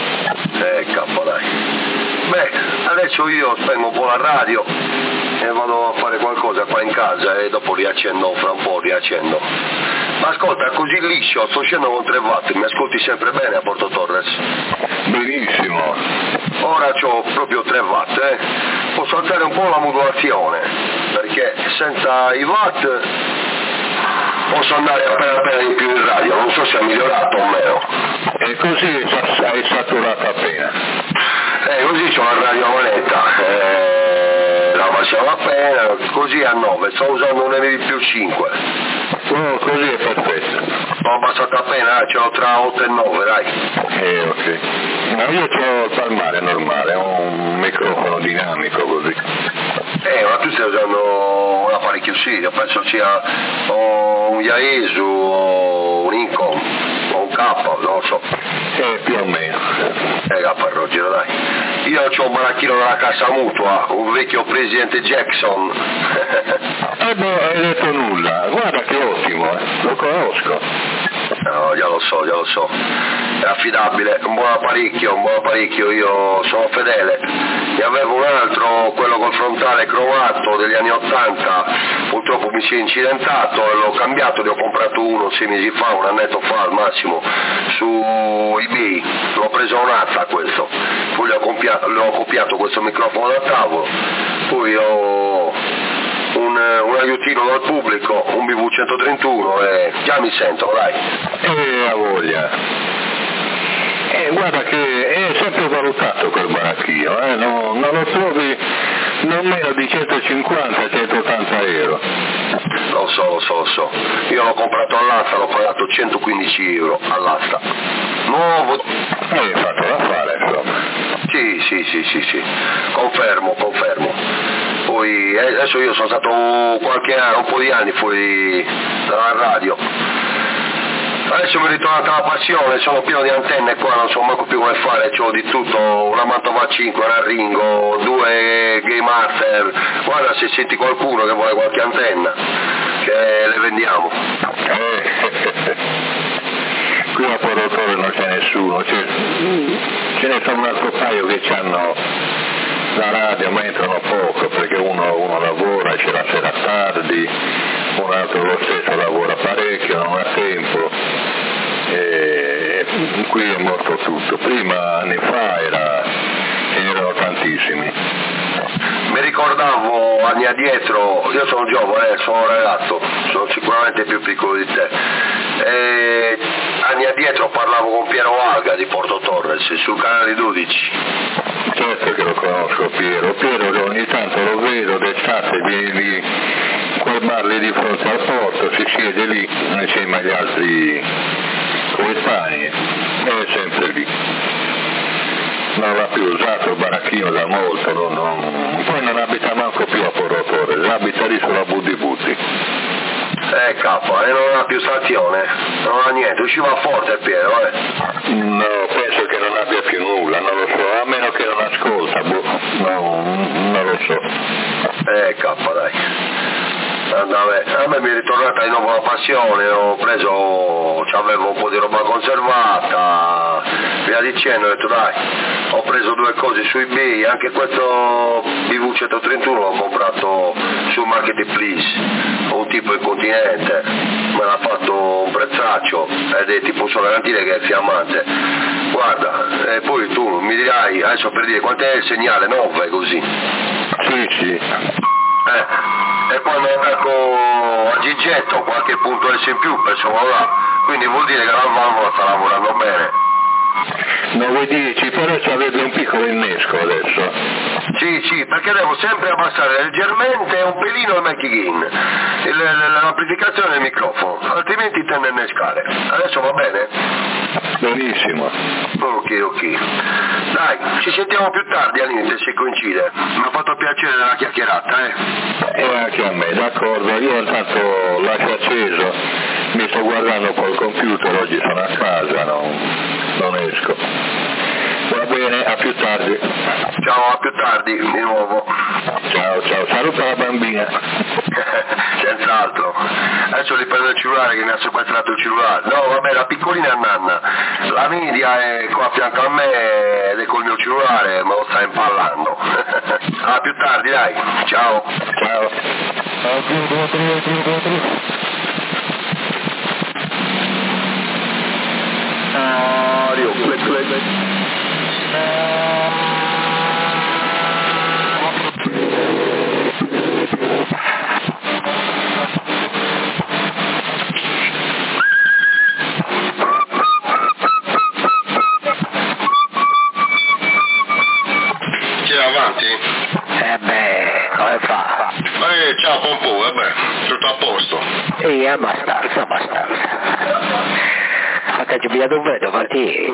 Eh, cappa dai. Beh, adesso io spengo un po' la radio e vado a fare qualcosa qua in casa e dopo riaccendo, fra un po' riaccendo. Ma ascolta, così liscio, sto scendendo con tre watt, mi ascolti sempre bene a Porto Torres? Benissimo. Ora c'ho proprio tre watt, eh. Posso alzare un po' la modulazione, perché senza i watt posso andare appena appena di più in radio, non so se è migliorato o meno. E così hai saturato appena. Eh, così c'ho la radio a manetta, eh, la passiamo appena, così a nove, sto usando un M V più cinque. Oh, così è perfetto. L'ho abbassato appena, ce l'ho tra otto e nove, dai. Eh, ok. No, io ho il palmare normale, ho un microfono dinamico così. Eh, ma tu stai usando un apparecchio serio, penso sia o un Yaesu o un Incom o un K, non lo so. Eh, più o meno. Eh, K Rogero, dai. Io ho un baracchino della Cassa Mutua, un vecchio presidente Jackson. Eh beh, hai detto nulla, guarda che ottimo, eh. Lo conosco. No, già lo so, già lo so. È affidabile, un buon apparecchio, un buon apparecchio, io sono fedele. Ne avevo un altro, quello col frontale cromato degli anni ottanta, purtroppo mi si è incidentato e l'ho cambiato, ne ho comprato uno sei mesi fa, un annetto fa al massimo, su eBay, l'ho preso a un'altra questo, poi le ho, compia- le ho copiato questo microfono da tavolo, poi ho un, un aiutino dal pubblico, un B V centotrentuno e già mi sento, dai. E a voglia. Eh, guarda che è sempre valutato quel baracchino, eh? non, non lo trovi non meno di centocinquanta centottanta euro. Lo so, lo so, lo so. Io l'ho comprato all'asta, l'ho pagato centoquindici euro all'asta. Nuovo. E hai fatto da fare, insomma. Sì, sì, sì, sì, sì. Confermo, confermo. Poi adesso io sono stato qualche anno, un po' di anni fuori dalla radio. Adesso mi è ritornata la passione, sono pieno di antenne qua, non so manco più come fare, c'ho di tutto, una Mantova cinque, una Ringo, due Game Master, guarda se senti qualcuno che vuole qualche antenna, che le vendiamo. Eh, qui a Porotore non c'è nessuno, c'è, ce ne sono un altro paio che hanno la radio ma entrano poco perché uno, uno lavora e c'è la sera tardi, un altro lo stesso lavora parecchio, non ha tempo e qui è morto tutto. Prima anni fa era, ce n'erano tantissimi. Mi ricordavo anni addietro, io sono giovane, sono un ragazzo, sono sicuramente più piccolo di te, e anni addietro parlavo con Piero Alga di Porto Torres sul canale dodici. Certo che lo conosco Piero, Piero che ogni tanto lo vedo d'estate, viene lì, quel bar lì di fronte al porto, si siede lì insieme agli altri coetanei, è sempre lì. Non l'ha più usato il baracchino da molto, non, non, poi non abita manco più a Porto Torres, abita lì sulla Buddi Buddi. Eh cappa, e non ha più stazione, non ha niente, usciva forte Piero, eh. No, penso che non abbia più nulla, non lo so, a meno che non ascolta, boh, no, non lo so. Eh cappa dai. A me, a me mi è ritornata di nuovo la passione, ho preso, avevo un po' di roba conservata, via dicendo, ho detto dai, ho preso due cose su eBay, anche questo B V centotrentuno l'ho comprato su Marketplace, un tipo in continente, me l'ha fatto un prezzaccio ed è tipo un solarantile che è fiammante, guarda, e poi tu mi dirai, adesso per dire quant'è il segnale, nove così. Sì, sì. Eh, e poi mi attacco a Gigetto qualche punto S in più per là, quindi vuol dire che la valvola sta lavorando bene. nove dieci, però ci avete un piccolo innesco adesso. Sì, sì, perché devo sempre abbassare leggermente un pelino il mic gain, il, l'amplificazione del microfono, altrimenti tende a innescare. Adesso va bene? Benissimo. Ok, ok. Dai, ci sentiamo più tardi all'inizio se coincide. Mi ha fatto piacere la chiacchierata, eh? E anche a me, d'accordo. Io intanto lascio acceso, mi sto guardando col computer, oggi sono a casa, non, non esco. Va bene, a più tardi. Ciao, a più tardi, di nuovo. Ciao, ciao, saluta la bambina. Senz'altro. Adesso gli prendo il cellulare che mi ha sequestrato il cellulare. No, vabbè, la piccolina è Nanna. La media è qua a fianco a me ed è col mio cellulare, me lo sta impallando. A più tardi, dai. Ciao. Ciao. Mario, click, click, click. Chi è avanti? Eh beh, come fa? Eh, ciao Pompò, eh beh, tutto a posto. Sì, abbastanza, abbastanza. Ma ti hai giubilato un vedo, Martì?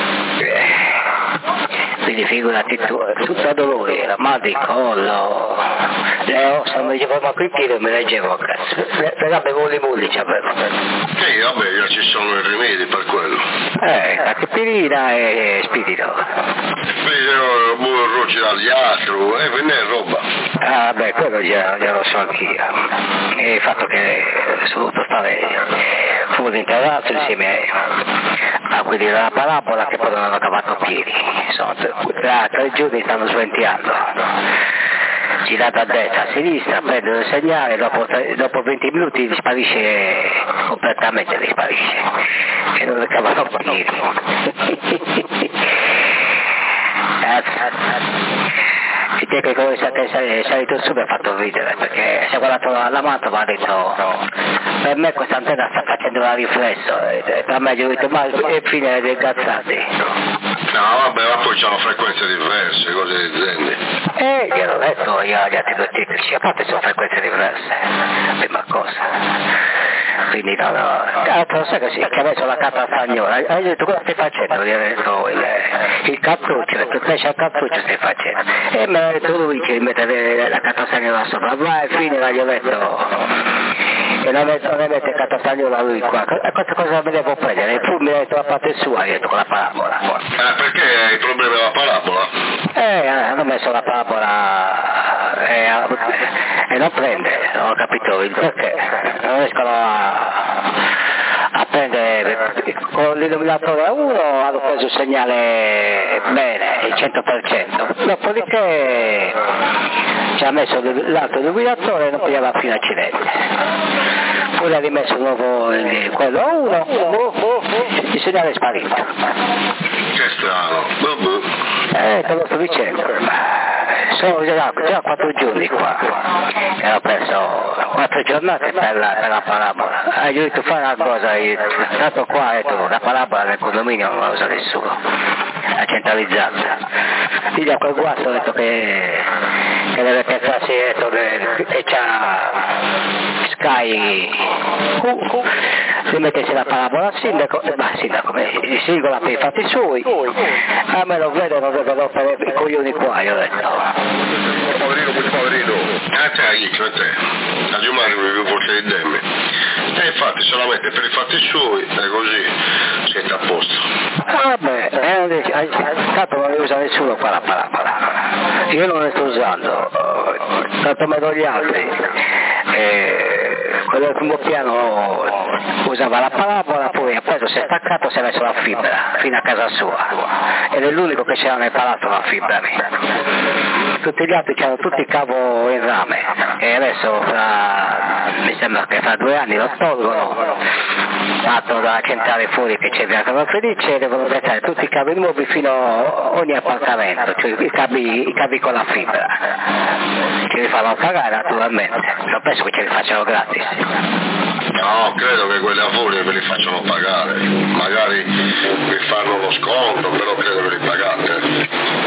Quindi figurati tu, tutto a dolore, la mal di collo, le ossa, mi dicevo, ma qui tiro mi leggevo a cazzo, però avevo le mulli, c'avevo. Sì, vabbè, già ci sono i rimedi per quello. Eh, aspirina e spirito. Spirito, burro, c'eragliatro, e ve ne è roba. Ah beh, quello già, già lo so anch'io. E il fatto che sono dovuto stare fuori in terrazzo insieme a quelli della parabola che poi non hanno cavato piedi. Insomma, da tre giorni stanno sventiando. Girata a destra, a sinistra, prendono il segnale, dopo, dopo venti minuti disparisce, completamente disparisce. E non cavano piedi. E te che come siete salito su mi ha fatto ridere, perché si è guardato la Mantova, ha detto per me questa antenna sta facendo la riflesso, e per me gli ho detto ma è fine dei cazzati. No, vabbè, ma poi c'hanno frequenze diverse, cose di zendi. E gliel'ho detto io agli altri due tecnici, a parte sono frequenze diverse, prima cosa. Quindi no, no, altro sai che sì, che adesso la carta stagnola, hai detto cosa stai facendo? Gli ho detto il, il cartuccio, il pesce al cartuccio stai facendo. E mi ha detto lui che mettere la carta stagnola sopra, vai fine, gli ho detto che non ne mette carta stagnola lui qua, e questa cosa me devo prendere, il fulmine ha detto la parte sua, gli ho detto con la parabola. Eh, perché hai il problema della parabola? Eh, hanno messo la parabola e, e non prende, non ho capito il perché, non riescono a, a prendere, con l'illuminatore a uno hanno preso il segnale bene, il cento per cento, dopodiché ci ha messo l'altro illuminatore e non pigliava più un accidente. Poi ha rimesso nuovo il, quello a uno, il segnale è sparito. Che strano, boh boh. Eh, te lo sto dicendo. sono già, già quattro giorni qua, che ho perso quattro giornate per la, per la parabola. Ah, io ho detto fare una cosa, io, tanto qua ho detto, la parabola nel condominio non la usa nessuno, è centralizzata. Quindi a quel guasto ho detto che, che deve pensarsi detto, che, che c'ha Sky uh, uh, di mettersi la parabola al sindaco, ma il sindaco, il singolo per i fatti suoi, a me lo vedo, non devo rompere i coglioni qua, io ho detto. Poverino, quel poverino. A te, a te. A Giumani mi forse di demme. E infatti solamente per i fatti suoi, è così, siete a posto. Vabbè, eh, tanto non li usa nessuno qua la parabola. Io non le sto usando, tanto me do gli altri. Eh, quello del primo piano usava la parabola, poi appresso si è staccato, si è messo la fibra fino a casa sua ed è l'unico che c'era nel palazzo la fibra lì. Tutti gli altri c'erano tutti il cavo in rame e adesso fra, mi sembra che fra due anni lo tolgono, partono dalla centrale fuori che c'è via Carlo Felice e devono mettere tutti i cavi nuovi fino a ogni appartamento, cioè i cavi, i cavi con la fibra, ce li fanno pagare naturalmente, non penso che ce li facciano gratis. No, credo che quelli a fuori ve li facciano pagare, magari vi fanno lo sconto, però credo che li pagate.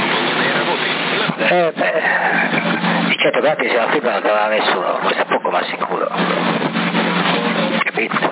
Eh beh, di certo gratis la fibra non troverà nessuno, questo è poco ma sicuro, capito?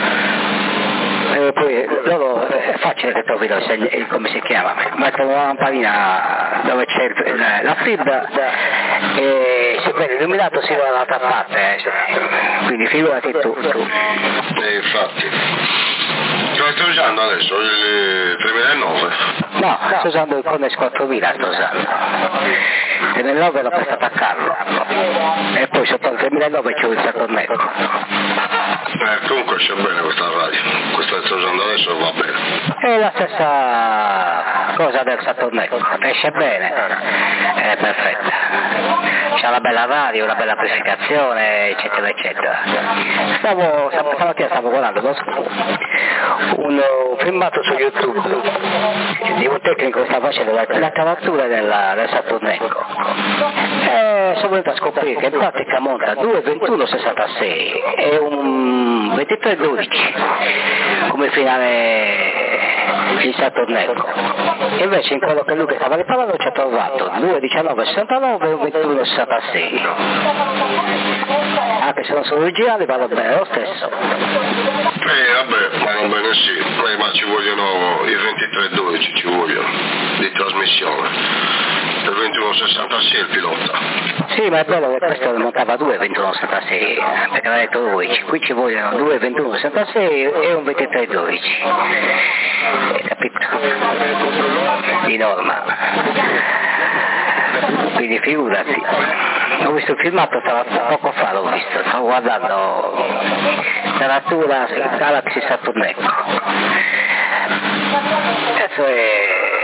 E poi loro è facile che trovino il, come si chiama, mettono una lampadina dove c'è la, la fibra e se vede illuminato si va dall'altra parte, eh. Quindi figurati tu, tu. E infatti, cosa stai usando adesso? Il tremilanove? No, sto usando il Connex quattromila, sto usando. Il tremilanove l'ho prestato a Carlo e poi sotto il tremilanove c'ho il Saturnecco. Eh, comunque c'è bene questa radio, questa che sto usando adesso va bene. È la stessa cosa del Saturnecco, esce bene, è perfetta. C'ha una bella radio, una bella amplificazione, eccetera, eccetera. Stavo, stamattina stavo guardando no? un filmato su YouTube di un tecnico che sta facendo la, la cavatura della, del Saturnecco. E sono venuto a scoprire che in pratica monta due ventuno sessantasei e un ventitré dodici come finale il Saturnecco. Invece in quello che lui che stava riparando ci ha trovato due diciannove sessantanove e un ventuno sessantasei. Anche se non sono originali vanno bene lo stesso. Eh vabbè, vanno bene sì, eh, ma ci vogliono i ventitré dodici, ci vogliono, di trasmissione. Il ventuno sessantasei è il pilota. Sì, ma è bello che questo montava due ventuno sessantasei, perché l'ha detto lui, qui ci vogliono due ventuno sessantasei e un ventitré dodici. Hai capito? Di norma. Quindi figurati. Ho visto il filmato poco fa, l'ho visto, stavo guardando la natura Galaxy Saturnecco. Cazzo è...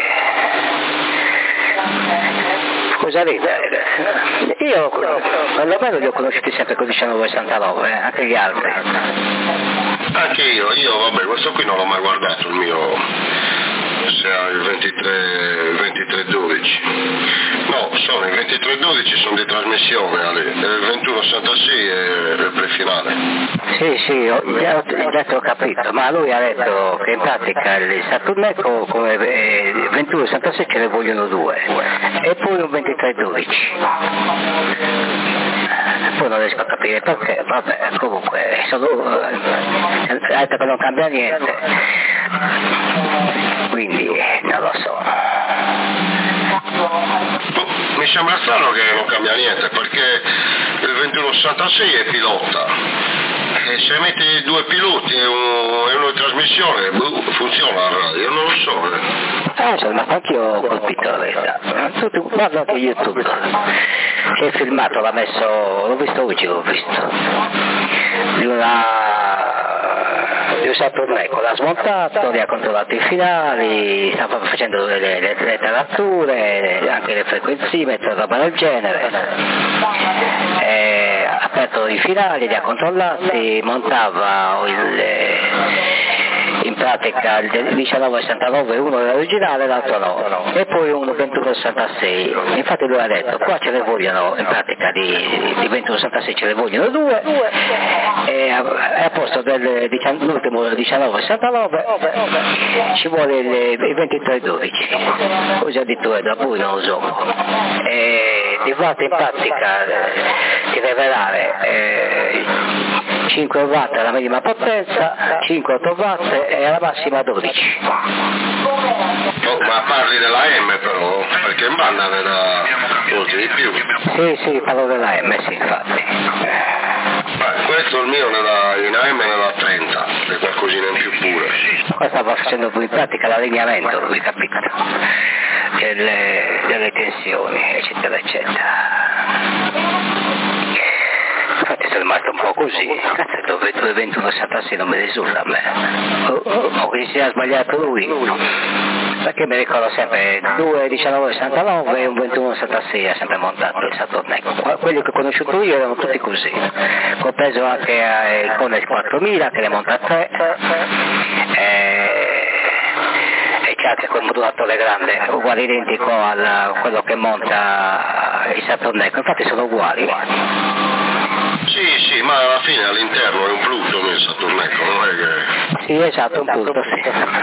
Cosa ridere? Io perlomeno li ho conosciuti sempre con diciannove sessantanove, eh, anche gli altri. Anche io, io vabbè, questo qui non l'ho mai guardato, il mio, se ha il ventitré dodici. No, sono i ventitré dodici, sono di trasmissione, Ale. Il ventuno sessantasei è il prefinale. Sì, sì, ho, ho, ho detto ho capito, ma lui ha detto che in pratica il Saturnecco come eh, ventuno sessantasei ce ne vogliono due e poi un ventitré dodici. Poi non riesco a capire perché, vabbè, comunque sono, eh, ha detto che non cambia niente, quindi non lo so. Mi sembra strano che non cambia niente, perché il ventuno sessantasei è pilota e se metti due piloti e uno, e uno di trasmissione funziona la radio, non lo so. Eh, insomma, anche io ho colpito la verità. Tutti, guarda anche YouTube, che filmato l'ha messo, l'ho visto oggi, l'ho visto, di una... di un Saturnecco, l'ha smontato, li ha controllato i finali, stava facendo le, le, le tarature, anche le frequenzimetri, roba del genere. E ha aperto i finali, li ha controllati, montava il, in pratica il diciannove sessantanove uno era originale, l'altro no, e poi uno ventuno sessantasei. Infatti lui ha detto qua ce ne vogliono, in pratica di, di ventuno sessantasei ce ne vogliono due, e a, a posto dell'ultimo diciannove sessantanove ci vuole il, il ventitré dodici, così addirittura da voi non lo so. E di fatto in pratica di rivelare eh, cinque watt alla minima potenza, cinque otto watt e alla massima dodici. Oh, ma parli della M però, perché in banda ne dà molti di più. Sì, sì, parlo della M, sì, infatti. Beh, questo il mio ne dà, in A M ne dà trenta, e qualcosina in più pure. Qua stava facendo in pratica l'allineamento, lui, capito? Delle, delle tensioni, eccetera, eccetera. Infatti sono rimasto un po' così, cazzo, dove due ventuno sessantasei non mi risulta a me, o, o, o che si sia sbagliato lui, perché mi ricordo sempre due diciannove sessantanove e un ventuno sessantasei ha sempre montato il Saturn Echo. Quelli che ho conosciuto io erano tutti così, compreso anche il Connex quattromila che ne monta tre, e, e c'è anche quel modulatore grande, uguale identico a quello che monta il Saturn Echo, infatti sono uguali. Sì, sì, ma alla fine all'interno è un Pluton il Saturn Echo, non è che... Sì, esatto, un Pluton, sì.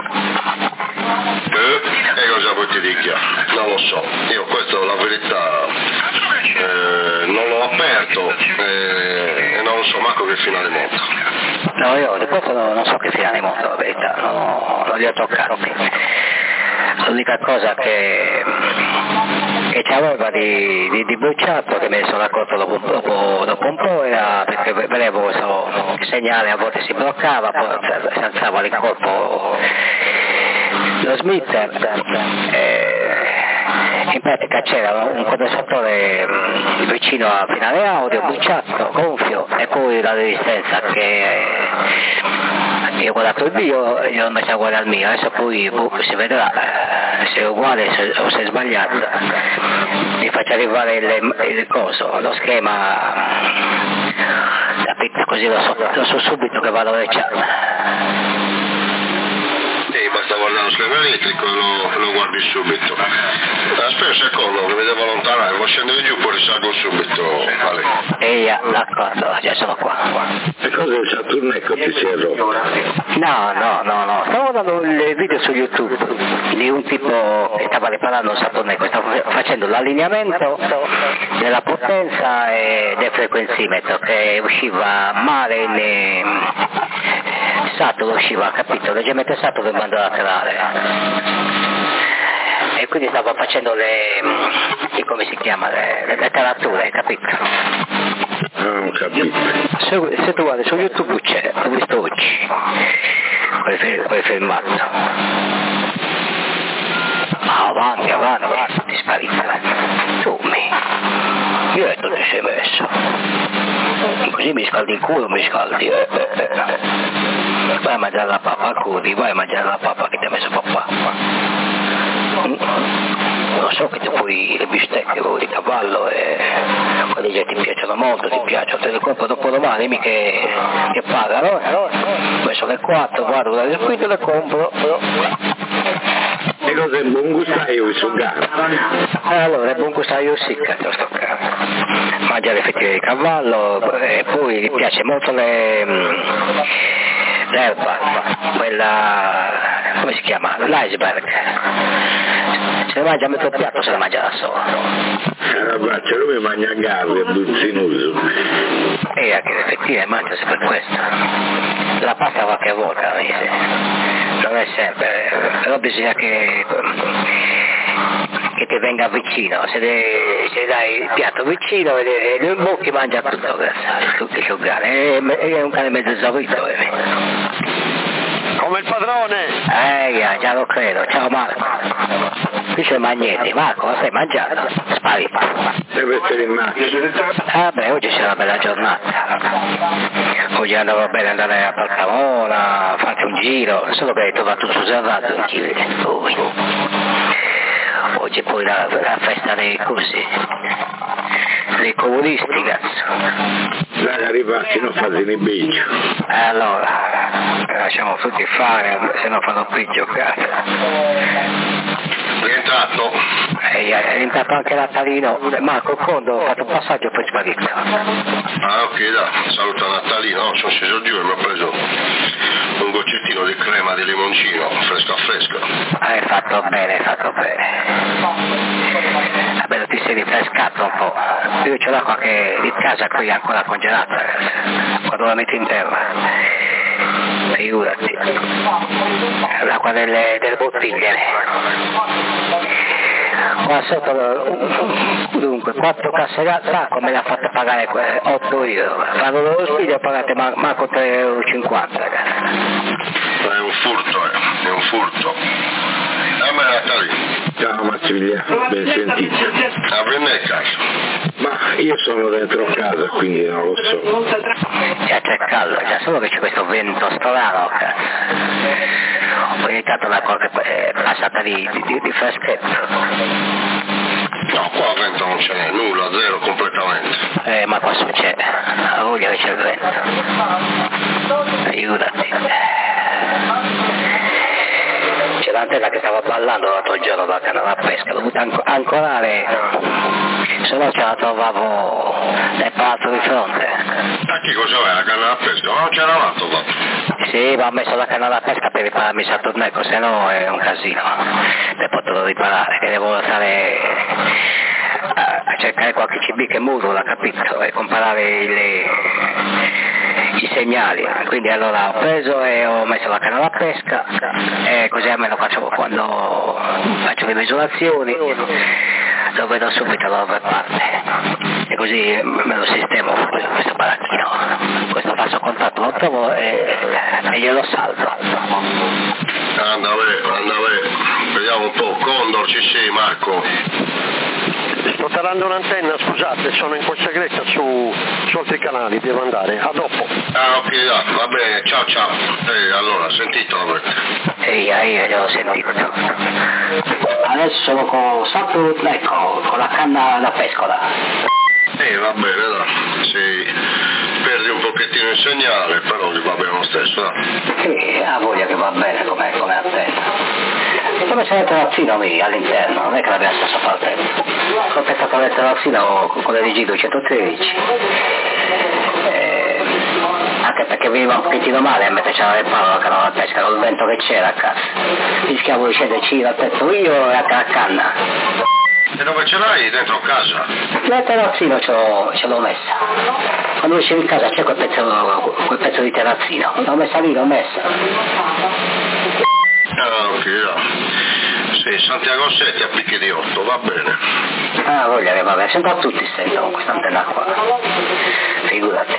Eh, e cosa vuoi ti dica? Non lo so, io questo la verità eh, non l'ho aperto eh, e non lo so manco che finale monta. No, io di questo non, non so che finale monta, la verità, non, non li ho toccati. L'unica cosa che... che c'aveva di, di, di bruciato, che me ne sono accorto dopo, dopo, dopo un po', era perché vedevo so, il segnale a volte si bloccava, poi si alzava il colpo lo smitter, e in pratica c'era un condensatore vicino a finale audio, bruciato, gonfio, e poi la resistenza che io ho guardato il mio e io ho messo a guardare il mio, adesso poi boh, si vedrà se è uguale se, o se è sbagliato. Mi faccio arrivare il, il coso, lo schema, capito, così lo so, lo so subito che vado a recciare. Sì, basta guardare lo schema elettrico e lo, lo guardi subito. Aspetta un secondo che mi devo allontanare, devo scendere giù, poi risalgo subito. Vale. Eia, d'accordo, già sono qua. E cosa è il Saturn Echo ti si è rotto? No, no, no, no, stavo guardando il video su YouTube di un tipo che stava riparando un Saturn Echo, stava facendo l'allineamento della potenza e del frequenzimetro che usciva male in Saturn, usciva, capito, leggermente Saturn in banda laterale. E quindi stavo facendo le, le come si chiama, le, le, le tarature, capito? Non capito. Se, se tu guardi su YouTube c'è, l'ho visto oggi, quel, quel filmato. Ma avanti, avanti, ti sparita. Tu mi, io e tu ti sei messo. Così mi scaldi il culo, mi scaldi. Eh, eh, eh. Vai a mangiare la pappa, curi, vai a mangiare la pappa che ti ha messo papà. Non so che tu puoi le bistecche di cavallo e quelle già ti piacciono molto, ti piacciono, te le compro dopo domani, mica che, che pagano, ho messo le quattro, guardo dalle spinte e le compro. E cosa è buon gustaio su gara? Allora, è buon gustaio sì, cazzo sto cazzo. Mangia le fette di cavallo e poi gli piace molto le, l'erba, quella, come si chiama? L'iceberg. Se la mangia a mezzo piatto, se la mangia da sola. Carabaccia, lui mangia a garri e buzzinoso. E anche l'effettiva mangia per questo. La pasta qualche volta, non è sempre, però bisogna che, che ti venga vicino, se, le, se dai il piatto vicino e lui in bocca mangia tutto, tutto il suo cane, è un cane mezzo esaurito. Eh. Come il padrone! Eh, già lo credo, ciao Marco. Qui c'è Magnetti, Marco, lo stai mangiando? Sparito. Deve essere in macchina. Ah beh, oggi c'è una bella giornata. Oggi andava bene andare a Palcamona, farti un giro, solo che hai trovato tutto serrato in giro. Poi. Oggi poi la, la festa dei cosi, dei comunisti, cazzo. Dai, arrivarci non fate in bici. allora lasciamo tutti fare, se no fanno qui giocare. Rientrato? E è rientrato anche Natalino, Marco Condo ha fatto un passaggio e poi sparito. Ah ok, dai, saluta Natalino, no, sono sceso giù e mi ho preso un goccettino di crema di limoncino, fresca fresca. Hai fatto bene, hai fatto bene. Vabbè, ti sei rinfrescato un po'. Io c'ho l'acqua che di casa qui è ancora congelata, quando la metti in terra. Figurati. L'acqua delle, delle bottiglie. Qua sotto, dunque, quattro casse d'acqua me le ha fatte pagare otto euro. Quando lo studio ho pagato manco tre euro e cinquanta. È un furto, eh, è un furto. A me Natali. Ciao Massimiliano, ben sentito. A me casa. Ma io sono dentro casa, quindi non lo so. Già c'è caldo, già solo che c'è questo vento strano, cazzo. Ogni tanto una cosa è passata di, di, di freschetto. No, qua vento non ce n'è, nulla, zero completamente. Eh, ma qua succede, ha voglia che c'è il vento. Aiutati. C'è l'antella che stava ballando l'altro giorno dalla canna da pesca, l'ho dovuta anco- ancorare, se no ce la trovavo nel palazzo di fronte. A chi cosa aveva la canna da pesca? Ma non c'era l'altro fatto. Sì, ma ho messo la canna da pesca per ripararmi il Saturneco, se no è un casino per poterlo riparare, che devo stare a cercare qualche C B che modula, capito? E comparare le, i segnali. Quindi allora ho preso e ho messo la canna da pesca e così almeno faccio quando faccio le misurazioni lo vedo subito da dove parte e così me lo sistemo questo baracchino, questo falso contatto lo trovo e, e glielo salvo. Anda a vedere, anda a vedere, vediamo un po', Condor ci sei Marco? Sto tarando un'antenna, scusate, sono in consegrenza su, su altri canali, devo andare, a dopo. Ah ok, dai, va bene, ciao ciao. Eh, allora, sentito Robert? Ehi, io gliel'ho sentito. Adesso sono con Saturn, ecco, con la canna da pescola. Eh, va bene, dai, sì, perdi un pochettino il segnale, però va bene lo stesso, dai. Sì, ha voglia che va bene come, come antenna. Come c'è il terrazzino lì all'interno, non è che l'abbiamo stesso parte. Ho pensato al terrazzino con le D G duecentotredici. Eh, anche perché veniva un pochettino male a metterci nel palo la canna da pesca, con il vento che c'era a casa. Rischiavo di scenderci dal tetto io e anche la canna. E dove ce l'hai? Dentro casa? Nel terrazzino ce l'ho, ce l'ho messa. Quando esci di casa c'è quel pezzo, quel pezzo di terrazzino. L'ho messa lì, l'ho messa. Ah, ok, no. Sì, Santiago sette a picchi di otto, va bene. Ah, voglia che va bene, sento a tutti sentono questa antenna qua. Figurati.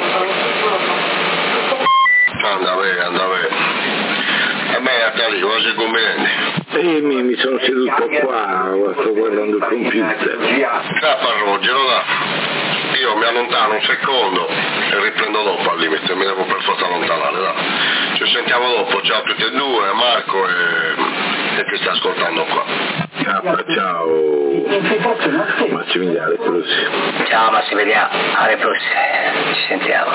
Anda a vedere, anda a vedere. E beh, Natali, cosa sei combinando? E mi, mi sono seduto qua, sto guardando il computer. Scappa Rogero, da. Io mi allontano un secondo e riprendo dopo al limite, mi devo per forza allontanare, da. Ci sentiamo dopo, ciao a tutti e due, Marco e, e chi sta ascoltando qua. Ciao, ciao Massimiliano, alle prossime. Ciao Massimiliano, alle prossime, ci sentiamo.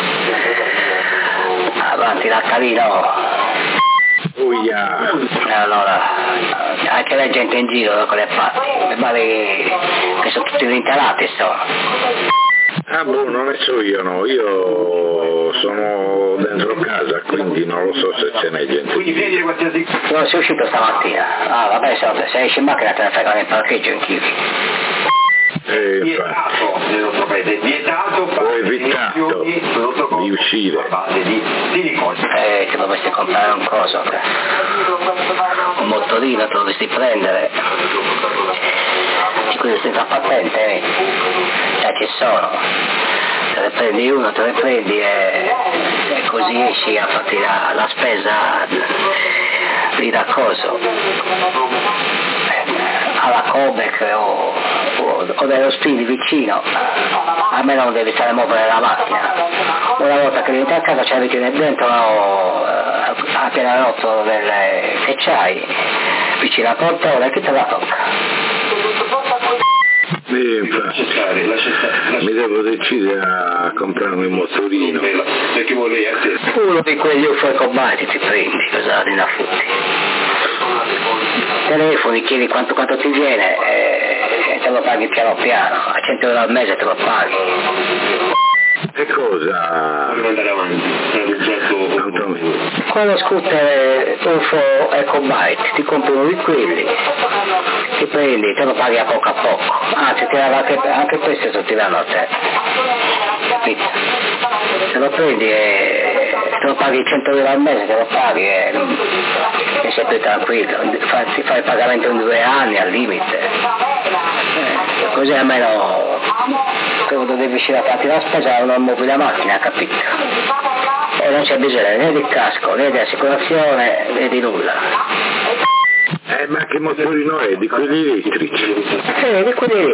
Avanti Natalino. Oh yeah. Allora, anche la gente in giro con le parti, mi pare che sono tutti rintalati sto. Ah boh, non ne so io no, io sono dentro casa, quindi non lo so se ce n'è gente. Non sei uscito stamattina? Ah vabbè, se, se esci in macchina te ne frega nel parcheggio in chiusi. Eh, infatti. Ho evitato di uscire. Eh, ti dovresti comprare un coso, un motorino te lo dovresti prendere. Di cui stai a patente, eh? Già ci sono. Te ne prendi uno, te ne prendi e, e così esci a farti la, la spesa lì da coso. Alla Cobek o, o, o dello Spindi vicino, almeno non devi stare a muovere la macchina. Una volta che vieni a casa c'hai metti dentro la, la pianerottolo delle, che c'hai vicino al portone, chi te la tocca? Sì, infatti. Mi devo decidere a comprarmi un motorino. Uno di quegli ufocobati ti prendi, cosa di affutti. Telefoni, chiedi quanto, quanto ti viene e te lo paghi piano piano, a cento euro al mese te lo paghi. E cosa? Andare avanti. Con lo scooter UFO EcoBike ti compri uno di quelli, ti prendi, te lo paghi a poco a poco, anzi ti danno anche, anche questo ti danno a te, capito? Te lo prendi e te lo paghi cento euro al mese, te lo paghi e, e sei più tranquillo, fai, ti fai il pagamento in due anni al limite, eh, così almeno quando devi uscire a farti la spesa una mobile macchina, capito? E non c'è bisogno né di casco, né di assicurazione, né di nulla. Eh, ma che motorino è? Di quelli elettrici? Sì, di quelli